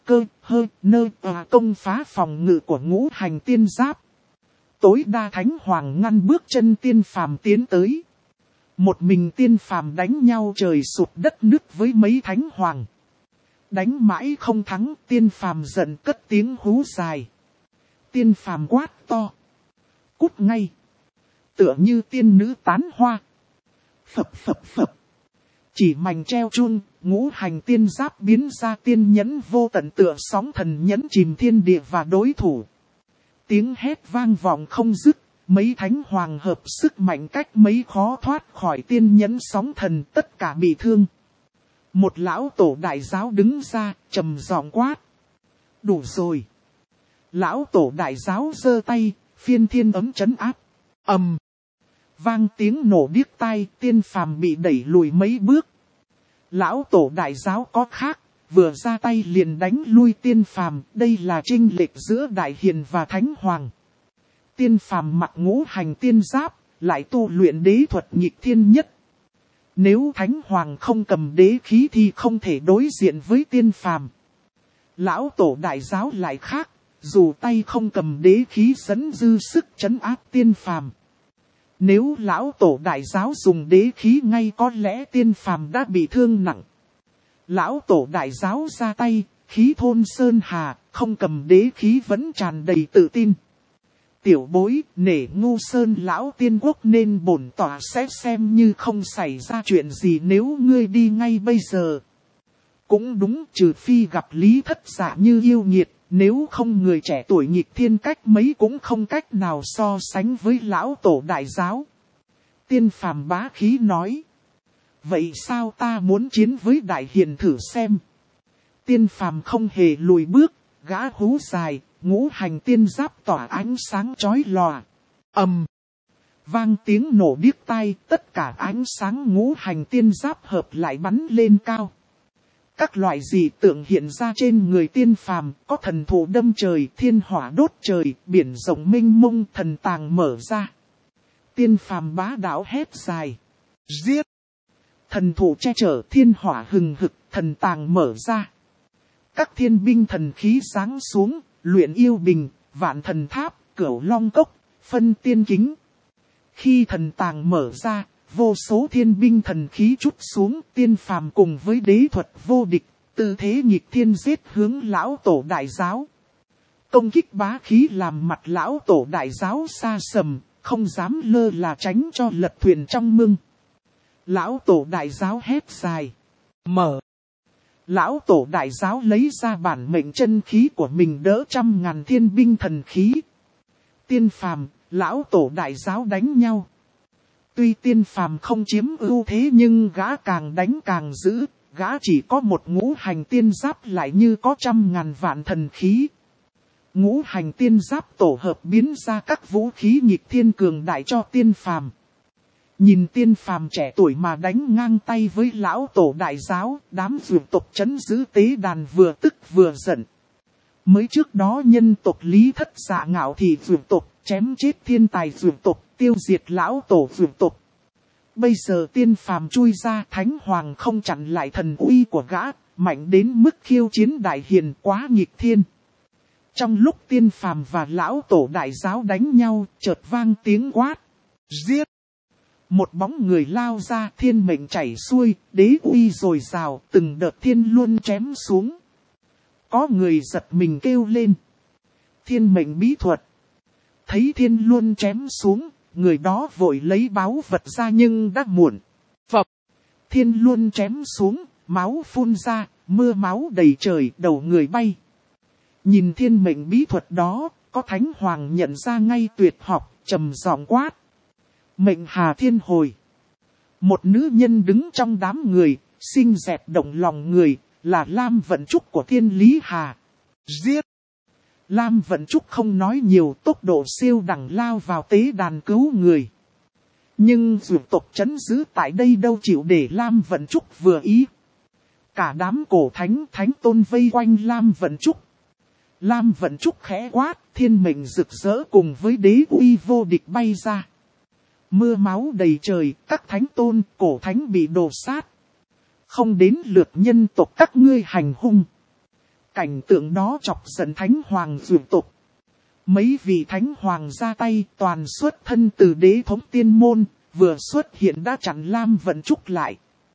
công phá phòng ngự của ngũ hành tiên giáp. Tối đa thánh hoàng ngăn bước chân tiên phàm tiến tới. Một mình tiên phàm đánh nhau trời sụp đất nứt với mấy thánh hoàng. Đánh mãi không thắng, tiên phàm giận cất tiếng hú dài. Tiên phàm quát to. Cút ngay. Tựa như tiên nữ tán hoa. Phập phập phập. Chỉ mảnh treo chun, ngũ hành tiên giáp biến ra tiên nhẫn vô tận tựa sóng thần nhẫn chìm thiên địa và đối thủ. Tiếng hét vang vọng không dứt, mấy thánh hoàng hợp sức mạnh cách mấy khó thoát khỏi tiên nhẫn sóng thần tất cả bị thương. Một lão tổ đại giáo đứng ra, trầm giọng quát. Đủ rồi. Lão tổ đại giáo giơ tay, phiên thiên ấm trấn áp. Ầm. Vang tiếng nổ điếc tai, tiên phàm bị đẩy lùi mấy bước. Lão tổ đại giáo có khác, vừa ra tay liền đánh lui tiên phàm, đây là chênh lệch giữa đại hiền và thánh hoàng. Tiên phàm mặc ngũ hành tiên giáp, lại tu luyện đế thuật nghịch thiên nhất. Nếu thánh hoàng không cầm đế khí thì không thể đối diện với tiên phàm. Lão tổ đại giáo lại khác, dù tay không cầm đế khí dẫn dư sức trấn áp tiên phàm. Nếu lão tổ đại giáo dùng đế khí ngay có lẽ tiên phàm đã bị thương nặng. Lão tổ đại giáo ra tay, khí thôn sơn hà, không cầm đế khí vẫn tràn đầy tự tin. Tiểu bối, nể ngu sơn lão tiên quốc nên bổn tỏa sẽ xem như không xảy ra chuyện gì nếu ngươi đi ngay bây giờ. Cũng đúng, trừ phi gặp lý thất giả như yêu nghiệt, nếu không người trẻ tuổi nghịch thiên cách mấy cũng không cách nào so sánh với lão tổ đại giáo. Tiên phàm bá khí nói. Vậy sao ta muốn chiến với đại hiền thử xem. Tiên phàm không hề lùi bước, gã hú dài, ngũ hành tiên giáp tỏa ánh sáng chói lòa. Ầm. Vang tiếng nổ điếc tai, tất cả ánh sáng ngũ hành tiên giáp hợp lại bắn lên cao. Các loại dị tượng hiện ra trên người tiên phàm, có thần thụ đâm trời, thiên hỏa đốt trời, biển rộng mênh mông, thần tàng mở ra. Tiên phàm bá đạo hét dài. Giết! Thần thụ che chở, thiên hỏa hừng hực, thần tàng mở ra. Các thiên binh thần khí giáng xuống, luyện yêu bình, vạn thần tháp, cửu long cốc, phân tiên kính. Khi thần tàng mở ra, vô số thiên binh thần khí trút xuống, tiên phàm cùng với đế thuật vô địch, tư thế nghịch thiên giết hướng lão tổ đại giáo. Công kích bá khí làm mặt lão tổ đại giáo xa sầm, không dám lơ là tránh cho lật thuyền trong mưng. Lão tổ đại giáo hét dài. Mở. Lão tổ đại giáo lấy ra bản mệnh chân khí của mình đỡ 100.000 thiên binh thần khí. Tiên phàm, lão tổ đại giáo đánh nhau. Tuy tiên phàm không chiếm ưu thế nhưng gã càng đánh càng dữ, gã chỉ có một ngũ hành tiên giáp lại như có 100.000 vạn thần khí. Ngũ hành tiên giáp tổ hợp biến ra các vũ khí nghịch thiên cường đại cho tiên phàm. Nhìn tiên phàm trẻ tuổi mà đánh ngang tay với lão tổ đại giáo, đám dược tộc trấn giữ tế đàn vừa tức vừa giận. Mới trước đó nhân tộc Lý Thất Dạ ngạo thị dược tộc, chém chết thiên tài dược tộc, tiêu diệt lão tổ dược tộc. Bây giờ tiên phàm chui ra, thánh hoàng không chặn lại thần uy của gã, mạnh đến mức khiêu chiến đại hiền quá nghịch thiên. Trong lúc tiên phàm và lão tổ đại giáo đánh nhau, chợt vang tiếng quát. Giết! Một bóng người lao ra, thiên mệnh chảy xuôi, đế uy dồi dào, từng đợt thiên luôn chém xuống. Có người giật mình kêu lên. Thiên mệnh bí thuật. Thấy thiên luôn chém xuống, người đó vội lấy báu vật ra nhưng đã muộn. Phập! Thiên luôn chém xuống, máu phun ra, mưa máu đầy trời, đầu người bay. Nhìn thiên mệnh bí thuật đó, có thánh hoàng nhận ra ngay tuyệt học, trầm giọng quát. Mệnh hà thiên hồi. Một nữ nhân đứng trong đám người, xinh dẹt động lòng người, là Lam Vận Trúc của Thiên Lý Hà. Giết! Lam Vận Trúc không nói nhiều, tốc độ siêu đẳng lao vào tế đàn cứu người. Nhưng dược tộc trấn giữ tại đây đâu chịu để Lam Vận Trúc vừa ý. Cả đám cổ thánh tôn vây quanh Lam Vận Trúc. Lam Vận Trúc khẽ quát, thiên mệnh rực rỡ cùng với đế uy vô địch bay ra. Mưa máu đầy trời, các thánh tôn, cổ thánh bị đổ sát. Không đến lượt nhân tộc các ngươi hành hung. Cảnh tượng đó chọc giận thánh hoàng dược tộc. Mấy vị thánh hoàng ra tay toàn xuất thân từ đế thống tiên môn, vừa xuất hiện đã chặn Lam Vận Trúc lại.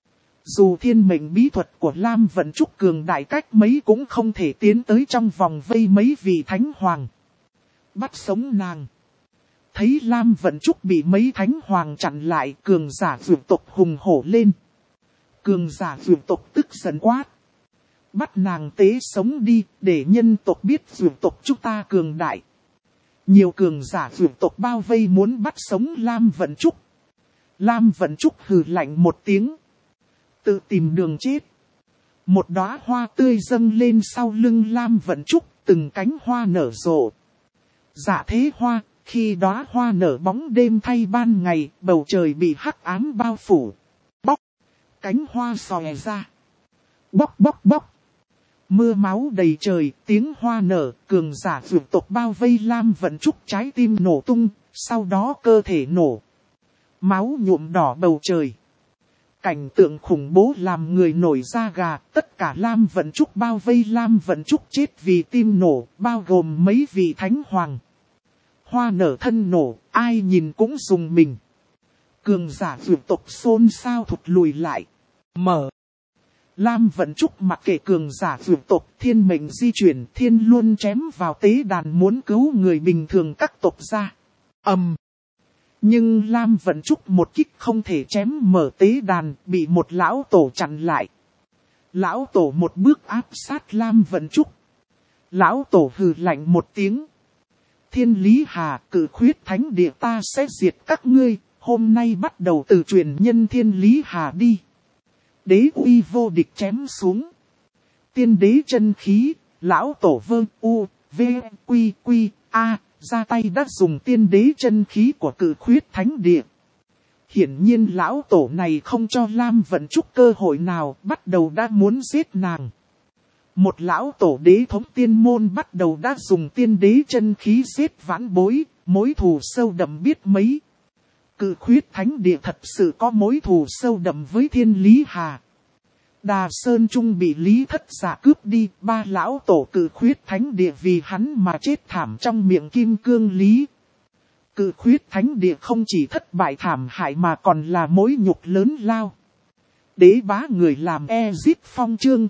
Dù thiên mệnh bí thuật của Lam Vận Trúc cường đại cách mấy cũng không thể tiến tới trong vòng vây mấy vị thánh hoàng. Bắt sống nàng. Thấy Lam Vận Trúc bị mấy thánh hoàng chặn lại, cường giả dược tộc hùng hổ lên. Cường giả dược tộc tức giận quát. Bắt nàng tế sống đi, để nhân tộc biết dược tộc chúng ta cường đại. Nhiều cường giả dược tộc bao vây muốn bắt sống Lam Vận Trúc. Lam Vận Trúc hừ lạnh một tiếng. Tự tìm đường chết. Một đóa hoa tươi dâng lên sau lưng Lam Vận Trúc, từng cánh hoa nở rộ. Dạ thế hoa, khi đóa hoa nở bóng đêm thay ban ngày, bầu trời bị hắc ám bao phủ. Bóc! Cánh hoa xòe ra. Bóc bóc bóc! Mưa máu đầy trời, tiếng hoa nở, cường giả dược tộc bao vây Lam Vận Trúc, trái tim nổ tung, sau đó cơ thể nổ. Máu nhuộm đỏ bầu trời. Cảnh tượng khủng bố làm người nổi da gà, tất cả Lam Vận Trúc bao vây Lam Vận Trúc chết vì tim nổ, bao gồm mấy vị thánh hoàng. Hoa nở thân nổ, ai nhìn cũng rùng mình. Cường giả dược tộc xôn xao thụt lùi lại. Mở. Lam Vận Trúc mặc kệ cường giả dược tộc, thiên mệnh di chuyển, thiên luôn chém vào tế đàn muốn cứu người bình thường các tộc ra. Nhưng Lam Vận Trúc một kích không thể chém mở tế đàn, bị một lão tổ chặn lại. Lão tổ một bước áp sát Lam Vận Trúc. Lão tổ hừ lạnh một tiếng. Thiên Lý Hà, cử khuyết thánh địa, ta sẽ diệt các ngươi, hôm nay bắt đầu từ truyền nhân Thiên Lý Hà đi. Đế uy vô địch chém xuống. Tiên đế chân khí, lão tổ vương u, v, quy, a, ra tay đã dùng tiên đế chân khí của Cự Khuyết Thánh Địa. Hiển nhiên lão tổ này không cho Lam Vận Trúc cơ hội nào, bắt đầu đã muốn giết nàng. Một lão tổ đế thống tiên môn bắt đầu đã dùng tiên đế chân khí giết vãn bối, mối thù sâu đậm biết mấy. Cự Khuyết Thánh Địa thật sự có mối thù sâu đậm với Thiên Lý Hà. Đà Sơn Trung bị Lý Thất Dạ cướp đi, ba lão tổ Cự Khuyết Thánh Địa vì hắn mà chết thảm trong miệng Kim Cương Lý. Cự Khuyết Thánh Địa không chỉ thất bại thảm hại mà còn là mối nhục lớn lao. Đế bá người làm Ezip Phong chương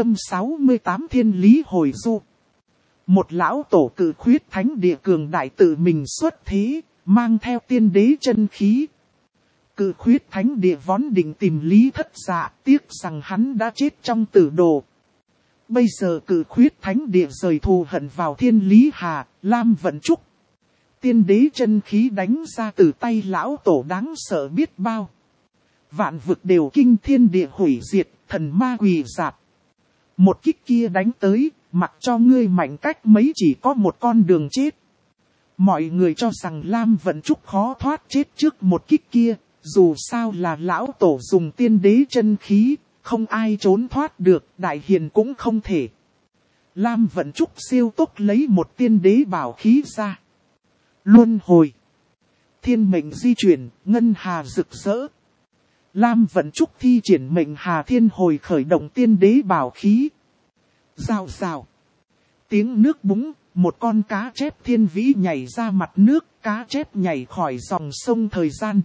868 Thiên Lý Hồi Du. Một lão tổ Cự Khuyết Thánh Địa cường đại tự mình xuất thế, mang theo tiên đế chân khí. Cự Khuyết Thánh Địa vốn định tìm Lý Thất Dạ, tiếc rằng hắn đã chết trong tử đồ. Bây giờ Cự Khuyết Thánh Địa rời thù hận vào Thiên Lý Hà, Lam Vận Trúc. Tiên đế chân khí đánh ra từ tay lão tổ đáng sợ biết bao. Vạn vực đều kinh, thiên địa hủy diệt, thần ma quỳ rạp. Một kích kia đánh tới, mặc cho ngươi mạnh cách mấy chỉ có một con đường chết. Mọi người cho rằng Lam Vận Trúc khó thoát chết trước một kích kia, dù sao là lão tổ dùng tiên đế chân khí, không ai trốn thoát được, đại hiền cũng không thể. Lam Vận Trúc siêu tốc lấy một tiên đế bảo khí ra. Luân hồi. Thiên mệnh di chuyển, ngân hà rực rỡ. Lam Vận Trúc thi triển mệnh hà thiên hồi khởi động tiên đế bảo khí. Rào rào. Tiếng nước búng, một con cá chép thiên vĩ nhảy ra mặt nước, cá chép nhảy khỏi dòng sông thời gian.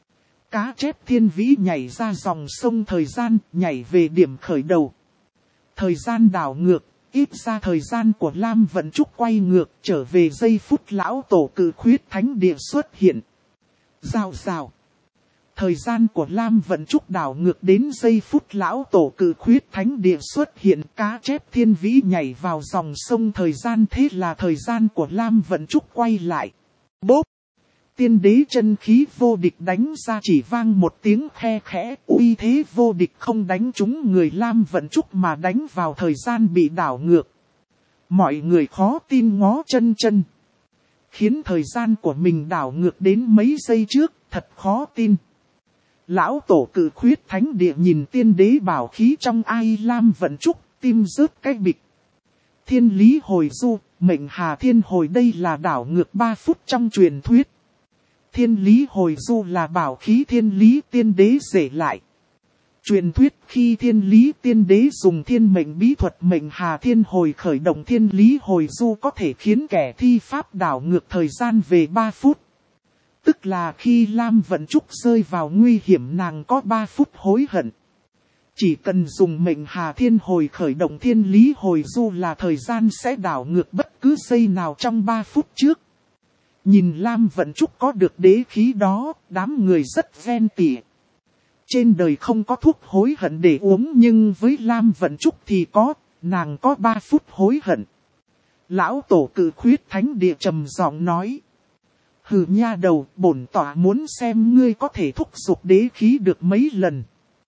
Cá chép thiên vĩ nhảy ra dòng sông thời gian, nhảy về điểm khởi đầu. Thời gian đảo ngược, ít ra thời gian của Lam Vận Trúc quay ngược trở về giây phút lão tổ Cự Khuyết Thánh Địa xuất hiện. Rào rào. Thời gian của Lam Vận Trúc đảo ngược đến giây phút lão tổ Cự Khuyết Thánh Địa xuất hiện, cá chép thiên vĩ nhảy vào dòng sông thời gian, thế là thời gian của Lam Vận Trúc quay lại. Bốp! Tiên đế chân khí vô địch đánh ra chỉ vang một tiếng khe khẽ, uy thế vô địch không đánh trúng người Lam Vận Trúc mà đánh vào thời gian bị đảo ngược. Mọi người khó tin ngó chân chân. Khiến thời gian của mình đảo ngược đến mấy giây trước, thật khó tin. Lão tổ Cự Khuyết Thánh Địa nhìn tiên đế bảo khí trong ai Lam Vận Trúc, tim rớt cái bịch. Thiên Lý Hồi Du, mệnh hà thiên hồi, đây là đảo ngược 3 phút trong truyền thuyết. Thiên Lý Hồi Du là bảo khí Thiên Lý Tiên Đế rể lại. Truyền thuyết khi Thiên Lý Tiên Đế dùng thiên mệnh bí thuật mệnh hà thiên hồi khởi động Thiên Lý Hồi Du có thể khiến kẻ thi pháp đảo ngược thời gian về 3 phút. Tức là khi Lam Vận Trúc rơi vào nguy hiểm nàng có 3 phút hối hận. Chỉ cần dùng mệnh hà thiên hồi khởi động Thiên Lý Hồi Du là thời gian sẽ đảo ngược bất cứ giây nào trong 3 phút trước. Nhìn Lam Vận Trúc có được đế khí đó, đám người rất ghen tị. Trên đời không có thuốc hối hận để uống nhưng với Lam Vận Trúc thì có, nàng có 3 phút hối hận. Lão tổ Cự Khuyết Thánh Địa trầm giọng nói. Hừ nha đầu, bổn tỏa muốn xem ngươi có thể thúc giục đế khí được mấy lần.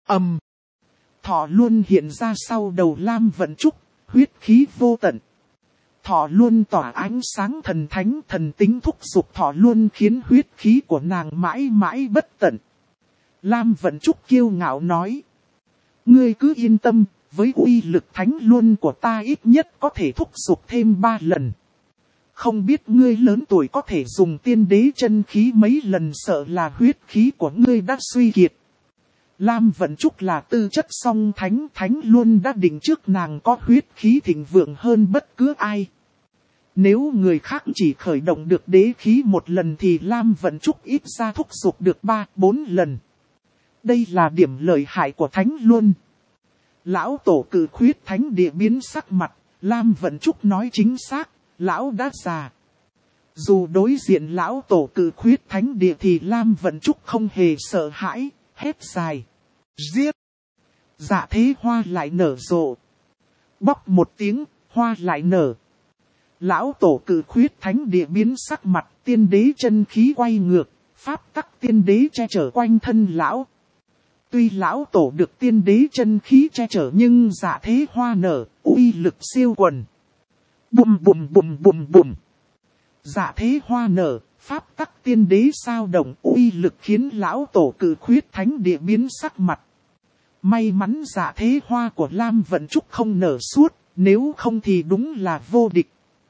Thọ luôn hiện ra sau đầu Lam Vận Trúc, huyết khí vô tận. Thọ luôn tỏa ánh sáng thần thánh, thần tính thúc giục thọ luôn khiến huyết khí của nàng mãi mãi bất tận. Lam Vận Trúc kiêu ngạo nói. Ngươi cứ yên tâm, với uy lực thánh luôn của ta ít nhất có thể thúc giục thêm 3 lần. Không biết ngươi lớn tuổi có thể dùng tiên đế chân khí mấy lần, sợ là huyết khí của ngươi đã suy kiệt. Lam Vận Trúc là tư chất song thánh, thánh luôn đã định trước nàng có huyết khí thịnh vượng hơn bất cứ ai. Nếu người khác chỉ khởi động được đế khí 1 lần thì Lam Vận Trúc ít ra thúc giục được 3-4 lần. Đây là điểm lợi hại của thánh luôn. Lão tổ Cự Khuyết Thánh Địa biến sắc mặt, Lam Vận Trúc nói chính xác, lão đã già. Dù đối diện lão tổ Cự Khuyết Thánh Địa thì Lam Vận Trúc không hề sợ hãi, hét dài. Giết! Dạ thế hoa lại nở rộ. Bóc một tiếng, hoa lại nở. Lão tổ Cự Khuyết Thánh Địa biến sắc mặt, tiên đế chân khí quay ngược, pháp tắc tiên đế che chở quanh thân lão. Tuy lão tổ được tiên đế chân khí che chở nhưng dạ thế hoa nở, uy lực siêu quần. Bùm bùm bùm bùm bùm. Dạ thế hoa nở, pháp tắc tiên đế sao động uy lực khiến lão tổ cử khuyết thánh địa biến sắc mặt. May mắn dạ thế hoa của Lam Vận Trúc không nở suốt, nếu không thì đúng là vô địch.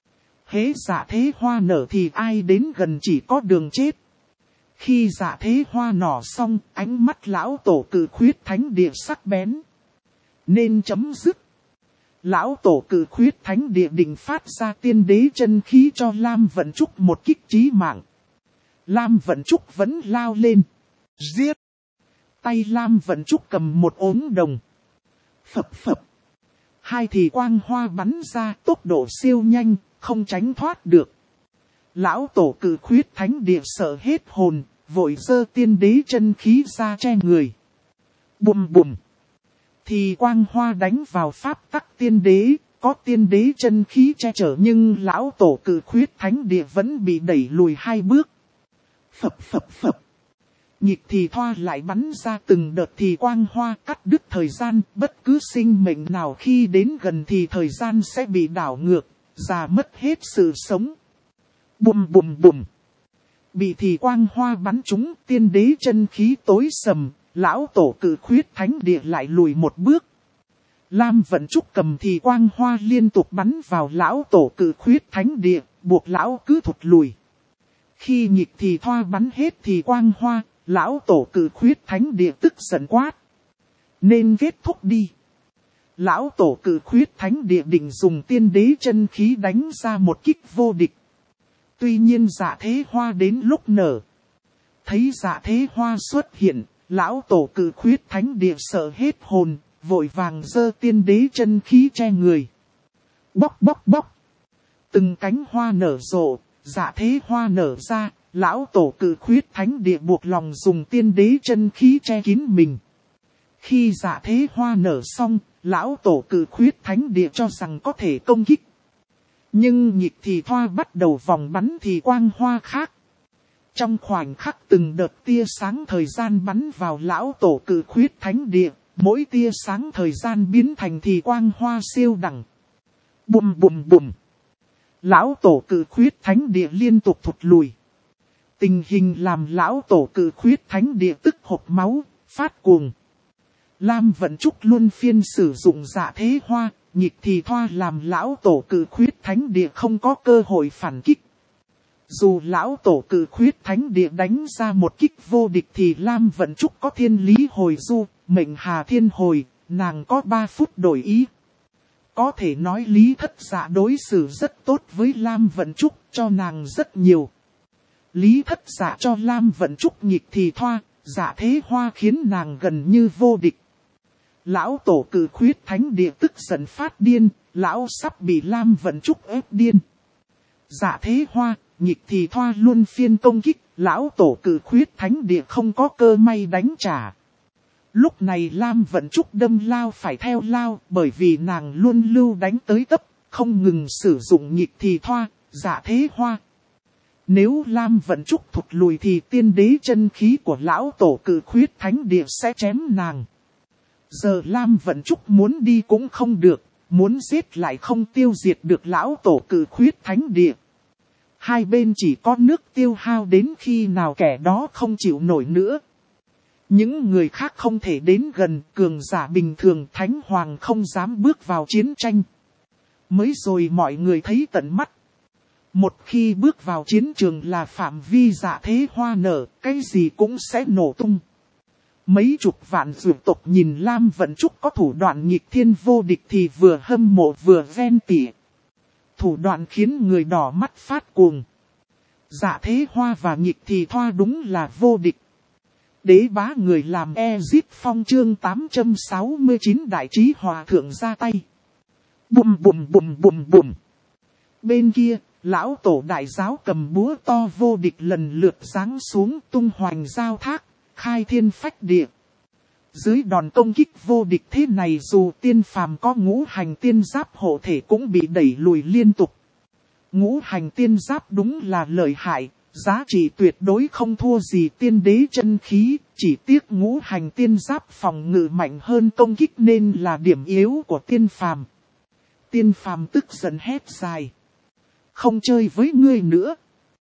Hễ dạ thế hoa nở thì ai đến gần chỉ có đường chết. Khi dạ thế hoa nở xong, ánh mắt lão tổ cử khuyết thánh địa sắc bén. Nên chấm dứt. Lão tổ cử khuyết thánh địa định phát ra tiên đế chân khí cho Lam Vận Trúc một kích chí mạng. Lam Vận Trúc vẫn lao lên. Giết! Tay Lam Vận Trúc cầm một ốm đồng. Phập phập. Hai thì quang hoa bắn ra tốc độ siêu nhanh, không tránh thoát được. Lão tổ cử khuyết thánh địa sợ hết hồn, vội giơ tiên đế chân khí ra che người. Bùm bùm. Thì quang hoa đánh vào pháp tắc tiên đế, có tiên đế chân khí che chở nhưng lão tổ cử khuyết thánh địa vẫn bị đẩy lùi 2 bước. Phập phập phập. Nhịp thì thoa lại bắn ra từng đợt thì quang hoa cắt đứt thời gian, bất cứ sinh mệnh nào khi đến gần thì thời gian sẽ bị đảo ngược, già mất hết sự sống. Bùm bùm bùm. Bị thì quang hoa bắn trúng, tiên đế chân khí tối sầm, lão tổ cử khuyết thánh địa lại lùi 1 bước. Lam Vận Trúc cầm thì quang hoa liên tục bắn vào lão tổ cử khuyết thánh địa, buộc lão cứ thụt lùi. Khi nhịp thì thoa bắn hết thì quang hoa, lão tổ cử khuyết thánh địa tức giận quát. Nên kết thúc đi. Lão tổ cử khuyết thánh địa định dùng tiên đế chân khí đánh ra một kích vô địch. Tuy nhiên dạ thế hoa đến lúc nở. Thấy dạ thế hoa xuất hiện, lão tổ cử khuyết thánh địa sợ hết hồn, vội vàng giơ tiên đế chân khí che người. Bóc bóc bóc. Từng cánh hoa nở rộ, dạ thế hoa nở ra, lão tổ cử khuyết thánh địa buộc lòng dùng tiên đế chân khí che kín mình. Khi dạ thế hoa nở xong, lão tổ cử khuyết thánh địa cho rằng có thể công kích. Nhưng nhịp thì thoa bắt đầu vòng bắn thì quang hoa khác. Trong khoảnh khắc từng đợt tia sáng thời gian bắn vào lão tổ cử khuyết thánh địa, mỗi tia sáng thời gian biến thành thì quang hoa siêu đẳng. Bùm bùm bùm. Lão tổ cử khuyết thánh địa liên tục thụt lùi. Tình hình làm lão tổ cử khuyết thánh địa tức hộc máu, phát cuồng. Lam Vận Trúc luôn phiên sử dụng dạ thế hoa, nhịp thì thoa làm lão tổ cử khuyết thánh địa không có cơ hội phản kích. Dù lão tổ cử khuyết thánh địa đánh ra một kích vô địch thì Lam Vận Trúc có thiên lý hồi du, mệnh hà thiên hồi, nàng có 3 phút đổi ý. Có thể nói Lý Thất Dạ đối xử rất tốt với Lam Vận Trúc, cho nàng rất nhiều. Lý Thất Dạ cho Lam Vận Trúc nhịp thì thoa, dạ thế hoa khiến nàng gần như vô địch. Lão tổ cử khuyết thánh địa tức giận phát điên, lão sắp bị Lam Vận Trúc ép điên. Dạ thế hoa, nhịp thì thoa luôn phiên công kích, lão tổ cử khuyết thánh địa không có cơ may đánh trả. Lúc này Lam Vận Trúc đâm lao phải theo lao, bởi vì nàng luôn lưu đánh tới tấp, không ngừng sử dụng nhịp thì thoa, dạ thế hoa. Nếu Lam Vận Trúc thụt lùi thì tiên đế chân khí của lão tổ cử khuyết thánh địa sẽ chém nàng. Giờ Lam Vận Trúc muốn đi cũng không được, muốn giết lại không tiêu diệt được lão tổ cử khuyết thánh địa. Hai bên chỉ có nước tiêu hao đến khi nào kẻ đó không chịu nổi nữa. Những người khác không thể đến gần, cường giả bình thường thánh hoàng không dám bước vào chiến tranh. Mới rồi mọi người thấy tận mắt. Một khi bước vào chiến trường là phạm vi dạ thế hoa nở, cái gì cũng sẽ nổ tung. Mấy chục vạn dược tộc nhìn Lam Vận Trúc có thủ đoạn nghịch thiên vô địch thì vừa hâm mộ vừa ghen tị. Thủ đoạn khiến người đỏ mắt phát cuồng. Dạ thế hoa và nghịch thì thoa đúng là vô địch. Đế bá người làm Ezip Phong chương 869 đại trí hòa thượng ra tay. Bùm bùm bùm bùm bùm. Bên kia, lão tổ đại giáo cầm búa to vô địch lần lượt giáng xuống tung hoành giao thác, khai thiên phách địa. Dưới đòn công kích vô địch thế này dù tiên phàm có ngũ hành tiên giáp hộ thể cũng bị đẩy lùi liên tục. Ngũ hành tiên giáp đúng là lợi hại, giá trị tuyệt đối không thua gì tiên đế chân khí, chỉ tiếc ngũ hành tiên giáp phòng ngự mạnh hơn công kích nên là điểm yếu của tiên phàm. Tiên phàm tức giận hét dài. Không chơi với ngươi nữa.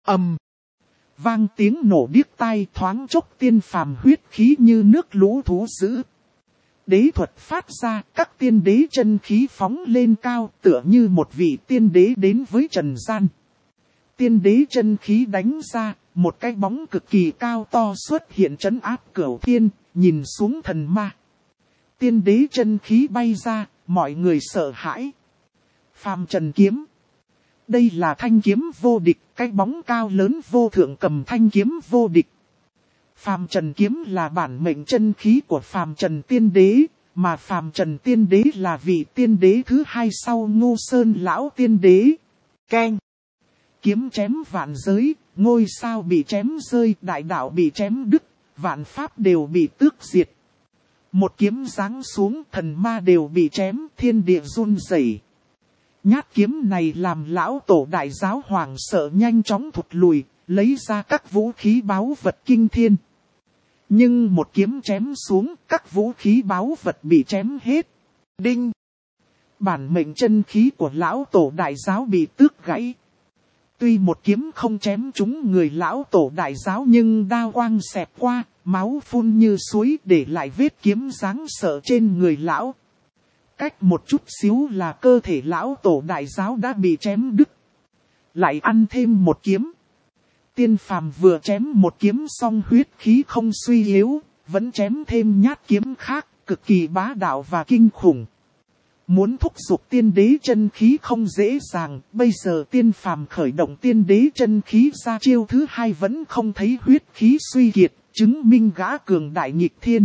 ầm. Vang tiếng nổ điếc tai, thoáng chốc tiên phàm huyết khí như nước lũ thú dữ. Đế thuật phát ra, các tiên đế chân khí phóng lên cao, tựa như một vị tiên đế đến với trần gian. Tiên đế chân khí đánh ra, một cái bóng cực kỳ cao to xuất hiện trấn áp cửu thiên, nhìn xuống thần ma. Tiên đế chân khí bay ra, mọi người sợ hãi. Phàm trần kiếm. Đây là thanh kiếm vô địch, cái bóng cao lớn vô thượng cầm thanh kiếm vô địch. Phàm trần kiếm là bản mệnh chân khí của phàm trần tiên đế, mà phàm trần tiên đế là vị tiên đế thứ hai sau Ngô Sơn lão tiên đế. Keng. Kiếm chém vạn giới, ngôi sao bị chém rơi, đại đạo bị chém đứt, vạn pháp đều bị tước diệt. Một kiếm giáng xuống, thần ma đều bị chém, thiên địa run rẩy. Nhát kiếm này làm lão tổ đại giáo hoàng sợ nhanh chóng thụt lùi, lấy ra các vũ khí báu vật kinh thiên. Nhưng một kiếm chém xuống, các vũ khí báu vật bị chém hết. Đinh! Bản mệnh chân khí của lão tổ đại giáo bị tước gãy. Tuy một kiếm không chém trúng người lão tổ đại giáo nhưng đao quang xẹt qua, máu phun như suối để lại vết kiếm giáng sợ trên người lão. Cách một chút xíu là cơ thể lão tổ đại giáo đã bị chém đứt. Lại ăn thêm một kiếm. Tiên phàm vừa chém một kiếm xong huyết khí không suy yếu, vẫn chém thêm nhát kiếm khác, cực kỳ bá đạo và kinh khủng. Muốn thúc giục tiên đế chân khí không dễ dàng, bây giờ tiên phàm khởi động tiên đế chân khí ra chiêu thứ hai vẫn không thấy huyết khí suy kiệt, chứng minh gã cường đại nghịch thiên.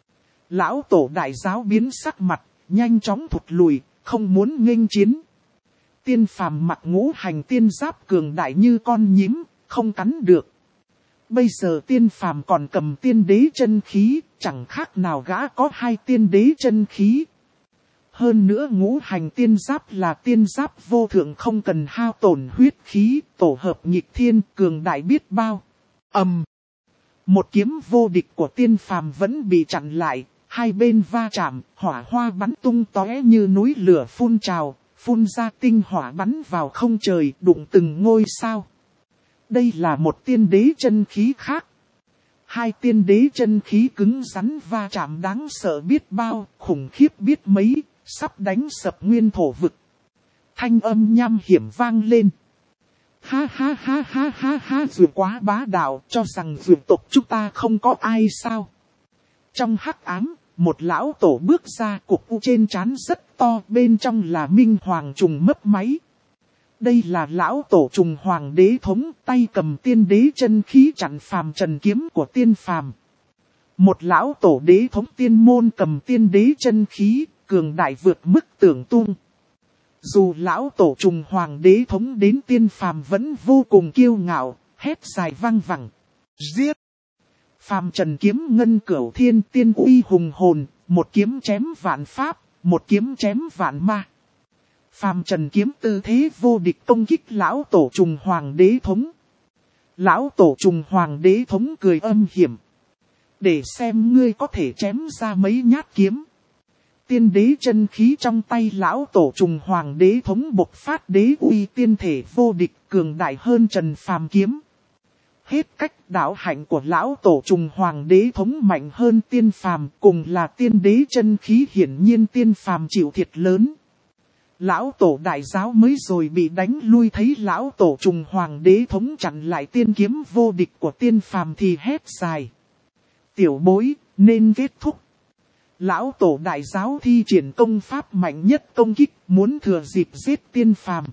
Lão tổ đại giáo biến sắc mặt, nhanh chóng thụt lùi, không muốn nghênh chiến. Tiên phàm mặc ngũ hành tiên giáp cường đại như con nhím, không cắn được. Bây giờ tiên phàm còn cầm tiên đế chân khí, chẳng khác nào gã có hai tiên đế chân khí. Hơn nữa ngũ hành tiên giáp là tiên giáp vô thượng không cần hao tổn huyết khí, tổ hợp nghịch thiên cường đại biết bao. Một kiếm vô địch của tiên phàm vẫn bị chặn lại, hai bên va chạm, hỏa hoa bắn tung tóe như núi lửa phun trào, phun ra tinh hỏa bắn vào không trời, đụng từng ngôi sao. Đây là một tiên đế chân khí khác. Hai tiên đế chân khí cứng rắn va chạm đáng sợ biết bao, khủng khiếp biết mấy, sắp đánh sập nguyên thổ vực. Thanh âm nham hiểm vang lên. Ha ha ha ha ha ha, vừa quá bá đạo, cho rằng vượt tộc chúng ta không có ai sao. Trong hắc ám, một lão tổ bước ra, cục u trên trán rất to, bên trong là minh hoàng trùng mấp máy. Đây là lão tổ trùng hoàng đế thống, tay cầm tiên đế chân khí chặn phàm trần kiếm của tiên phàm. Một lão tổ đế thống tiên môn cầm tiên đế chân khí, cường đại vượt mức tưởng tung. Dù lão tổ trùng hoàng đế thống đến tiên phàm vẫn vô cùng kiêu ngạo, hét dài vang vẳng. Giết! Phàm trần kiếm ngân cửu thiên tiên uy hùng hồn, một kiếm chém vạn pháp, một kiếm chém vạn ma. Phàm trần kiếm tư thế vô địch công kích lão tổ trùng hoàng đế thống. Lão tổ trùng hoàng đế thống cười âm hiểm. Để xem ngươi có thể chém ra mấy nhát kiếm. Tiên đế chân khí trong tay lão tổ trùng hoàng đế thống bộc phát đế uy tiên thể vô địch cường đại hơn trần phàm kiếm. Hết cách đạo hạnh của lão tổ trùng hoàng đế thống mạnh hơn tiên phàm, cùng là tiên đế chân khí, hiển nhiên tiên phàm chịu thiệt lớn. Lão tổ đại giáo mới rồi bị đánh lui, thấy lão tổ trùng hoàng đế thống chặn lại tiên kiếm vô địch của tiên phàm thì hét dài. Tiểu bối, nên kết thúc. Lão tổ đại giáo thi triển công pháp mạnh nhất công kích, muốn thừa dịp giết tiên phàm.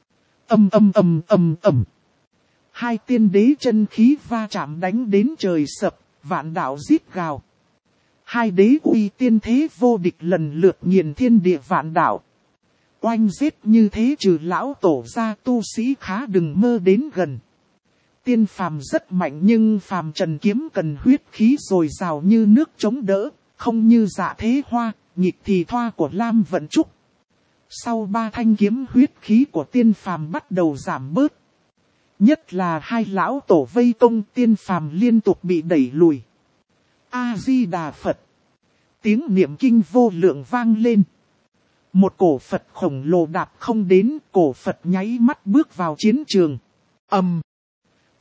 Hai tiên đế chân khí va chạm đánh đến trời sập, vạn đạo rít gào. Hai đế uy tiên thế vô địch lần lượt nghiền thiên địa vạn đạo. Oanh giết như thế trừ lão tổ ra tu sĩ khá đừng mơ đến gần. Tiên phàm rất mạnh nhưng phàm trần kiếm cần huyết khí dồi dào như nước chống đỡ, không như Dạ Thế Hoa, nghịch thì thoa của Lam Vận Trúc. Sau ba thanh kiếm huyết khí của tiên phàm bắt đầu giảm bớt. Nhất là hai lão tổ vây công tiên phàm liên tục bị đẩy lùi. A-di-đà Phật. Tiếng niệm kinh vô lượng vang lên. Một cổ Phật khổng lồ đạp không đến, cổ Phật nháy mắt bước vào chiến trường.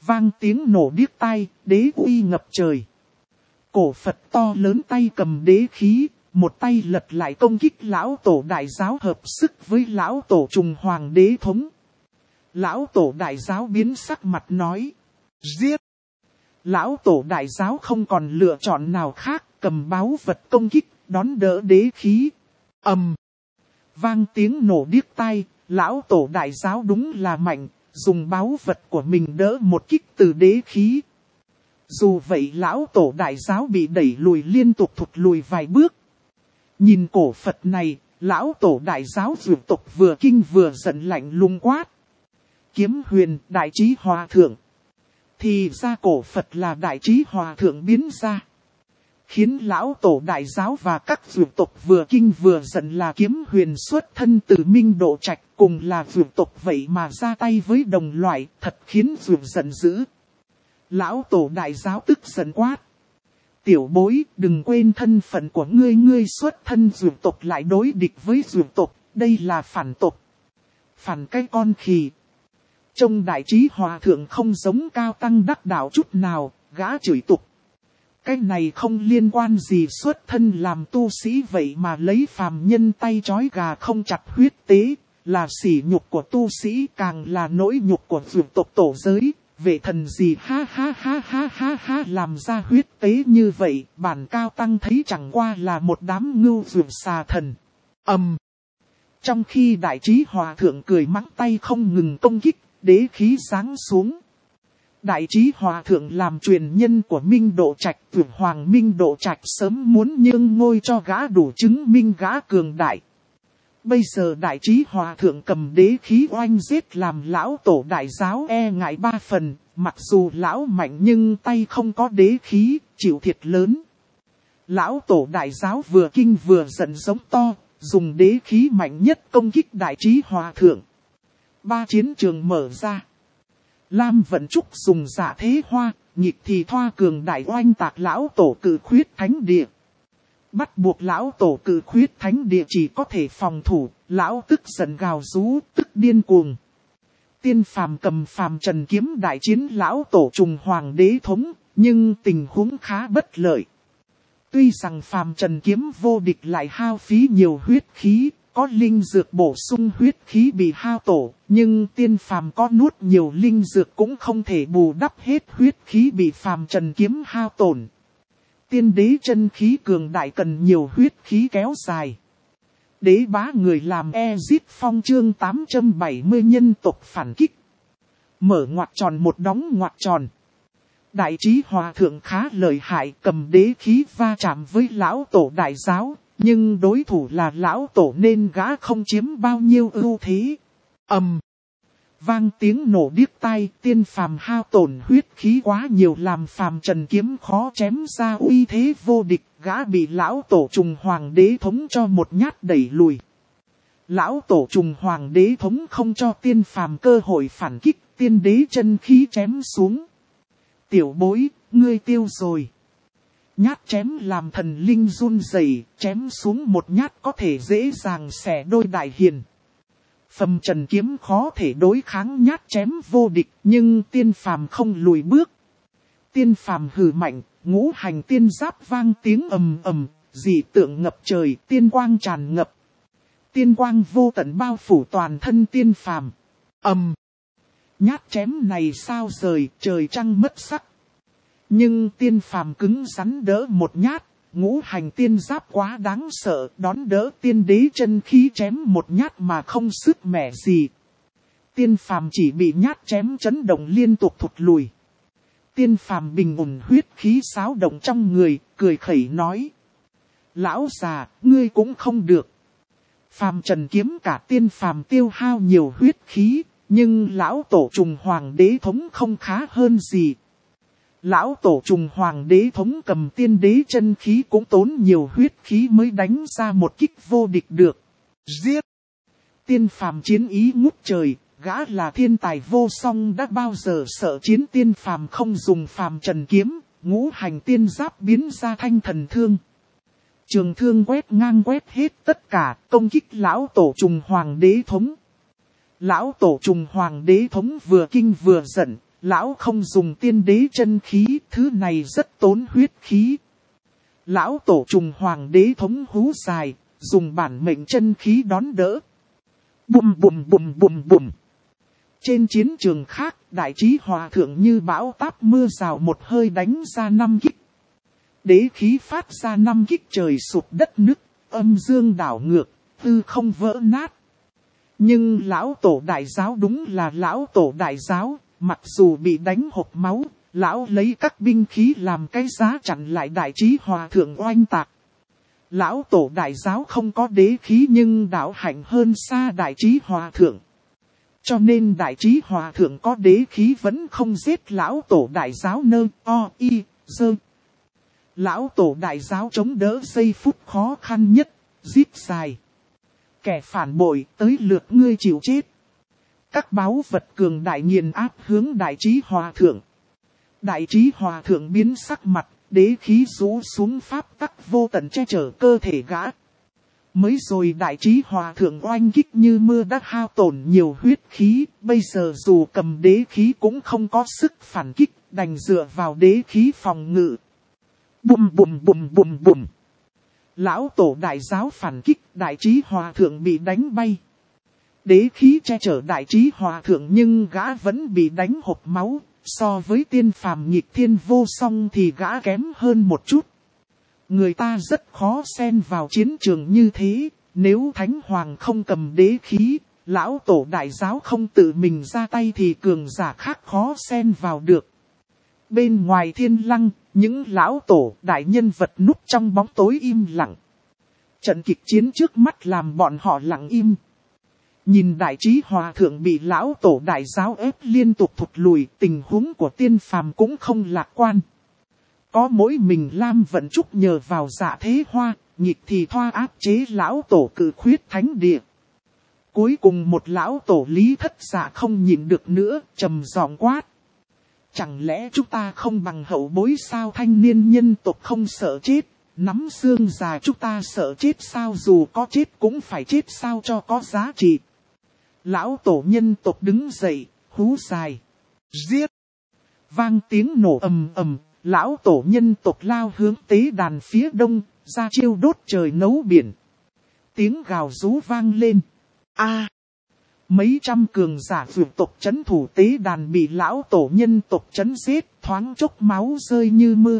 Vang tiếng nổ điếc tai, đế uy ngập trời. Cổ Phật to lớn tay cầm đế khí, một tay lật lại công kích lão tổ đại giáo hợp sức với lão tổ trùng hoàng đế thống. Lão tổ đại giáo biến sắc mặt nói, giết. Lão tổ đại giáo không còn lựa chọn nào khác, cầm báu vật công kích, đón đỡ đế khí. Ầm. Vang tiếng nổ điếc tai, lão tổ đại giáo đúng là mạnh, dùng báu vật của mình đỡ một kích từ đế khí. Dù vậy lão tổ đại giáo bị đẩy lùi liên tục thụt lùi vài bước. Nhìn cổ Phật này, lão tổ đại giáo vượt tộc vừa kinh vừa giận lạnh lùng quát. Kiếm Huyền đại trí hòa thượng. Thì ra cổ Phật là đại trí hòa thượng biến ra. Khiến lão tổ đại giáo và các vượt tộc vừa kinh vừa giận là Kiếm Huyền xuất thân từ Minh Độ Trạch, cùng là vượt tộc vậy mà ra tay với đồng loại, thật khiến vượt giận dữ. Lão tổ đại giáo tức giận quát. Tiểu bối, đừng quên thân phận của ngươi, ngươi xuất thân vượt tộc lại đối địch với vượt tộc, đây là phản tộc. Phản cái con khỉ. Trông đại trí hòa thượng không giống cao tăng đắc đạo chút nào, gã chửi tục. Cái này không liên quan gì xuất thân làm tu sĩ vậy mà lấy phàm nhân tay trói gà không chặt huyết tế, là sỉ nhục của tu sĩ càng là nỗi nhục của vượt tộc tổ giới. Vệ thần gì ha ha ha ha ha ha làm ra huyết tế như vậy, bản cao tăng thấy chẳng qua là một đám ngưu vượt xà thần. Trong khi đại trí hòa thượng cười mắng tay không ngừng công kích, đế khí giáng xuống. Đại trí hòa thượng làm truyền nhân của Minh Độ Trạch, Vượng Hoàng Minh Độ Trạch sớm muốn nhường ngôi cho gã đủ chứng minh gã cường đại. Bây giờ đại trí hòa thượng cầm đế khí oanh giết làm lão tổ đại giáo e ngại 3 phần, mặc dù lão mạnh nhưng tay không có đế khí, chịu thiệt lớn. Lão tổ đại giáo vừa kinh vừa giận giống to, dùng đế khí mạnh nhất công kích đại trí hòa thượng. 3 chiến trường mở ra. Lam Vận Trúc dùng giả thế hoa, nhịp thì thoa cường đại oanh tạc lão tổ cự khuyết thánh địa. Bắt buộc lão tổ cự khuyết thánh địa chỉ có thể phòng thủ, lão tức giận gào rú, tức điên cuồng. Tiên phàm cầm phàm trần kiếm đại chiến lão tổ trùng hoàng đế thống, nhưng tình huống khá bất lợi. Tuy rằng phàm trần kiếm vô địch lại hao phí nhiều huyết khí, có linh dược bổ sung huyết khí bị hao tổ, nhưng tiên phàm có nuốt nhiều linh dược cũng không thể bù đắp hết huyết khí bị phàm trần kiếm hao tổn. Tiên đế chân khí cường đại cần nhiều huyết khí kéo dài. Đế bá người làm Ezit Phong chương 870 nhân tộc phản kích. Mở ngoặc tròn một đóng ngoặc tròn. Đại trí hòa thượng khá lợi hại, cầm đế khí va chạm với lão tổ đại giáo, nhưng đối thủ là lão tổ nên gã không chiếm bao nhiêu ưu thế. Vang tiếng nổ điếc tai, tiên phàm hao tổn huyết khí quá nhiều làm phàm trần kiếm khó chém ra uy thế vô địch, gã bị lão tổ trùng hoàng đế thống cho một nhát đẩy lùi. Lão tổ trùng hoàng đế thống không cho tiên phàm cơ hội phản kích, tiên đế chân khí chém xuống. Tiểu bối, ngươi tiêu rồi. Nhát chém làm thần linh run rẩy, chém xuống một nhát có thể dễ dàng xẻ đôi đại hiền. Phàm trần kiếm khó thể đối kháng nhát chém vô địch, nhưng tiên phàm không lùi bước. Tiên phàm hừ mạnh, ngũ hành tiên giáp vang tiếng ầm ầm, dị tượng ngập trời, tiên quang tràn ngập. Tiên quang vô tận bao phủ toàn thân tiên phàm. Nhát chém này sao rời, trời trăng mất sắc. Nhưng tiên phàm cứng rắn đỡ một nhát, ngũ hành tiên giáp quá đáng sợ, đón đỡ tiên đế chân khí chém một nhát mà không sức mẻ gì. Tiên phàm chỉ bị nhát chém chấn động liên tục thụt lùi. Tiên phàm bình ổn huyết khí xáo động trong người, cười khẩy nói. Lão già, ngươi cũng không được. Phàm trần kiếm cả tiên phàm tiêu hao nhiều huyết khí, nhưng lão tổ trùng hoàng đế thống không khá hơn gì. Lão tổ trùng hoàng đế thống cầm tiên đế chân khí cũng tốn nhiều huyết khí mới đánh ra một kích vô địch được. Giết! Tiên phàm chiến ý ngút trời, gã là thiên tài vô song đã bao giờ sợ chiến. Tiên phàm không dùng phàm trần kiếm, ngũ hành tiên giáp biến ra thanh thần thương. Trường thương quét ngang quét hết tất cả, công kích lão tổ trùng hoàng đế thống. Lão tổ trùng hoàng đế thống vừa kinh vừa giận, Lão không dùng tiên đế chân khí, thứ này rất tốn huyết khí. Lão tổ trùng hoàng đế thống hú dài, dùng bản mệnh chân khí đón đỡ. Bùm bùm bùm bùm bùm. Trên chiến trường khác, đại trí hòa thượng như bão táp mưa rào một hơi đánh ra 5 kích. Đế khí phát ra 5 kích, trời sụp đất nứt, âm dương đảo ngược, tư không vỡ nát. Nhưng lão tổ đại giáo đúng là lão tổ đại giáo, mặc dù bị đánh hộc máu, lão lấy các binh khí làm cái giá chặn lại đại trí hòa thượng oanh tạc. Lão tổ đại giáo không có đế khí nhưng đạo hạnh hơn xa đại trí hòa thượng. Cho nên đại trí hòa thượng có đế khí vẫn không giết lão tổ đại giáo nơ o y dơ. Lão tổ đại giáo chống đỡ giây phút khó khăn nhất, giết dài. Kẻ phản bội tới lượt ngươi chịu chết. Các báu vật cường đại nghiền áp hướng đại trí hòa thượng. Đại trí hòa thượng biến sắc mặt, đế khí rũ xuống pháp tắc vô tận che chở cơ thể gã. Mới rồi đại trí hòa thượng oanh kích như mưa đã hao tổn nhiều huyết khí, bây giờ dù cầm đế khí cũng không có sức phản kích, đành dựa vào đế khí phòng ngự. Bùm bùm bùm bùm bùm. Lão tổ đại giáo phản kích, đại trí hòa thượng bị đánh bay. Đế khí che chở đại trí hòa thượng nhưng gã vẫn bị đánh hộc máu, so với tiên phàm nghịch thiên vô song thì gã kém hơn một chút. Người ta rất khó xen vào chiến trường như thế, nếu Thánh Hoàng không cầm đế khí, lão tổ đại giáo không tự mình ra tay thì cường giả khác khó xen vào được. Bên ngoài thiên lăng, những lão tổ đại nhân vật núp trong bóng tối im lặng. Trận kịch chiến trước mắt làm bọn họ lặng im. Nhìn đại trí hòa thượng bị lão tổ đại giáo ép liên tục thụt lùi, tình huống của tiên phàm cũng không lạc quan. Có mỗi mình Lam Vận Trúc nhờ vào Dạ Thế Hoa, nhịp thì thoa áp chế lão tổ cử khuyết thánh địa. Cuối cùng một lão tổ Lý Thất Dạ không nhịn được nữa, trầm giọng quát. Chẳng lẽ chúng ta không bằng hậu bối sao? Thanh niên nhân tộc không sợ chết, nắm xương già chúng ta sợ chết sao? Dù có chết cũng phải chết sao cho có giá trị. Lão tổ nhân tộc đứng dậy, hú dài. Giết! Vang tiếng nổ ầm ầm, lão tổ nhân tộc lao hướng tế đàn phía đông, ra chiêu đốt trời nấu biển. Tiếng gào rú vang lên. A! Mấy trăm cường giả vượt tộc chấn thủ tế đàn bị lão tổ nhân tộc chấn giết, thoáng chốc máu rơi như mưa.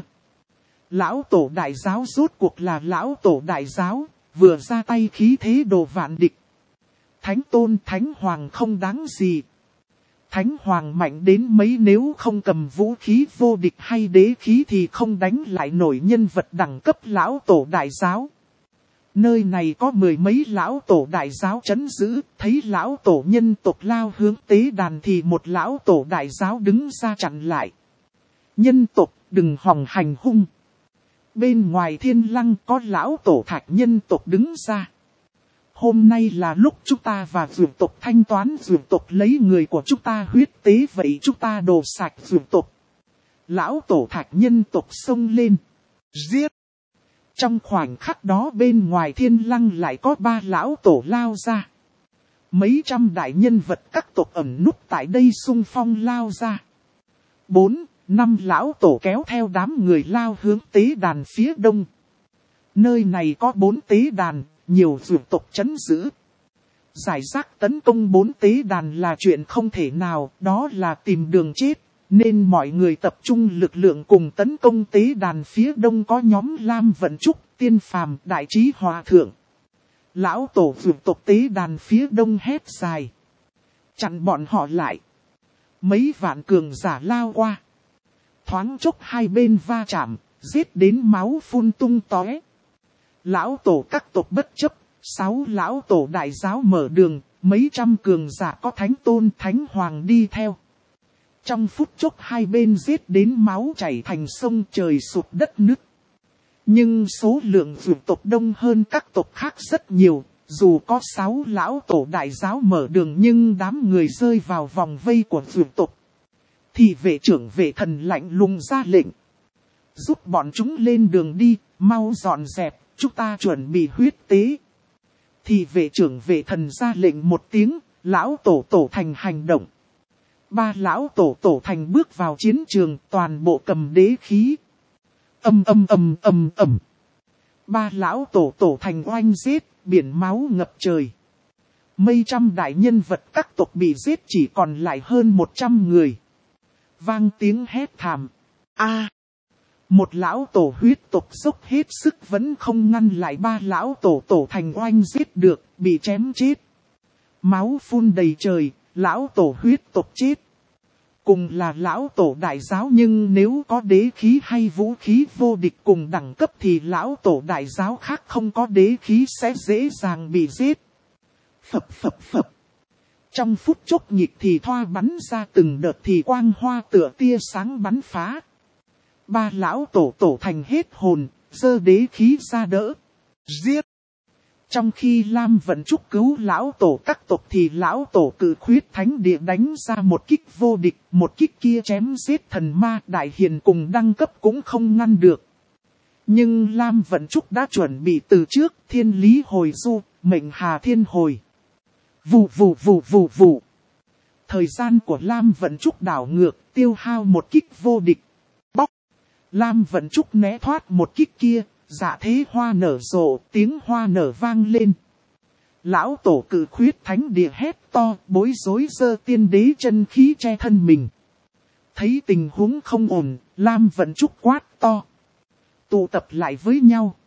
Lão tổ đại giáo rốt cuộc là lão tổ đại giáo, vừa ra tay khí thế đồ vạn địch. Thánh tôn Thánh Hoàng không đáng gì. Thánh Hoàng mạnh đến mấy, nếu không cầm vũ khí vô địch hay đế khí thì không đánh lại nổi nhân vật đẳng cấp lão tổ đại giáo. Nơi này có mười mấy lão tổ đại giáo trấn giữ, thấy lão tổ nhân tộc lao hướng tế đàn thì một lão tổ đại giáo đứng ra chặn lại. Nhân tộc đừng hòng hành hung. Bên ngoài thiên lăng có lão tổ thạch nhân tộc đứng ra. Hôm nay là lúc chúng ta và vượt tộc thanh toán vượt tộc lấy người của chúng ta huyết tế, vậy chúng ta đổ sạch vượt tộc. Lão tổ thạch nhân tộc xông lên. Giết! Trong khoảnh khắc đó bên ngoài thiên lăng lại có 3 lão tổ lao ra. Mấy trăm đại nhân vật các tộc ẩn núp tại đây xung phong lao ra. 4, 5 lão tổ kéo theo đám người lao hướng tế đàn phía đông. Nơi này có 4 tế đàn, nhiều vượt tộc trấn giữ. Giải rác tấn công 4 tế đàn là chuyện không thể nào, đó là tìm đường chết. Nên mọi người tập trung lực lượng cùng tấn công tế đàn phía đông có nhóm Lam Vận Trúc, Tiên Phàm, Đại Trí Hòa Thượng. Lão tổ vượt tộc tế đàn phía đông hét dài. Chặn bọn họ lại. Mấy vạn cường giả lao qua. Thoáng chốc hai bên va chạm, giết đến máu phun tung tóe. Lão tổ các tộc bất chấp, 6 lão tổ đại giáo mở đường, mấy trăm cường giả có Thánh Tôn Thánh Hoàng đi theo. Trong phút chốc hai bên giết đến máu chảy thành sông, trời sụp đất nứt. Nhưng số lượng vượt tộc đông hơn các tộc khác rất nhiều, dù có 6 lão tổ đại giáo mở đường nhưng đám người rơi vào vòng vây của vượt tộc. Thì vệ trưởng vệ thần lạnh lùng ra lệnh. Giúp bọn chúng lên đường đi, mau dọn dẹp, chúng ta chuẩn bị huyết tế. Thì vệ trưởng vệ thần ra lệnh một tiếng, lão tổ thành hành động. Ba lão tổ thành bước vào chiến trường, toàn bộ cầm đế khí. Ầm ầm ầm ầm ầm. Ba lão tổ thành oanh giết, biển máu ngập trời. Mấy trăm đại nhân vật các tộc bị giết chỉ còn lại hơn 100 người. Vang tiếng hét thảm. A! Một lão tổ huyết tộc dốc hết sức vẫn không ngăn lại ba lão tổ thành oanh giết được, bị chém chết. Máu phun đầy trời, lão tổ huyết tộc chết. Cùng là lão tổ đại giáo, nhưng nếu có đế khí hay vũ khí vô địch cùng đẳng cấp thì lão tổ đại giáo khác không có đế khí sẽ dễ dàng bị giết. Phập phập phập. Trong phút chốc nhịp thì thoa bắn ra từng đợt thì quang hoa tựa tia sáng bắn phá. Ba lão tổ thành hết hồn, giơ đế khí ra đỡ. Giết! Trong khi Lam Vận Trúc cứu lão tổ các tộc thì lão tổ cự khuyết thánh địa đánh ra một kích vô địch, một kích kia chém giết thần ma đại hiền cùng đăng cấp cũng không ngăn được. Nhưng Lam Vận Trúc đã chuẩn bị từ trước, thiên lý hồi du, mệnh hà thiên hồi. Vù vù vù vù vù. Thời gian của Lam Vận Trúc đảo ngược, tiêu hao một kích vô địch. Bóc! Lam Vận Trúc né thoát một kích kia. Dạ thế hoa nở rộ, tiếng hoa nở vang lên. Lão tổ cự khuyết thánh địa hét to, bối rối giơ tiên đế chân khí che thân mình. Thấy tình huống không ổn, Lam Vận Trúc quát to. Tụ tập lại với nhau.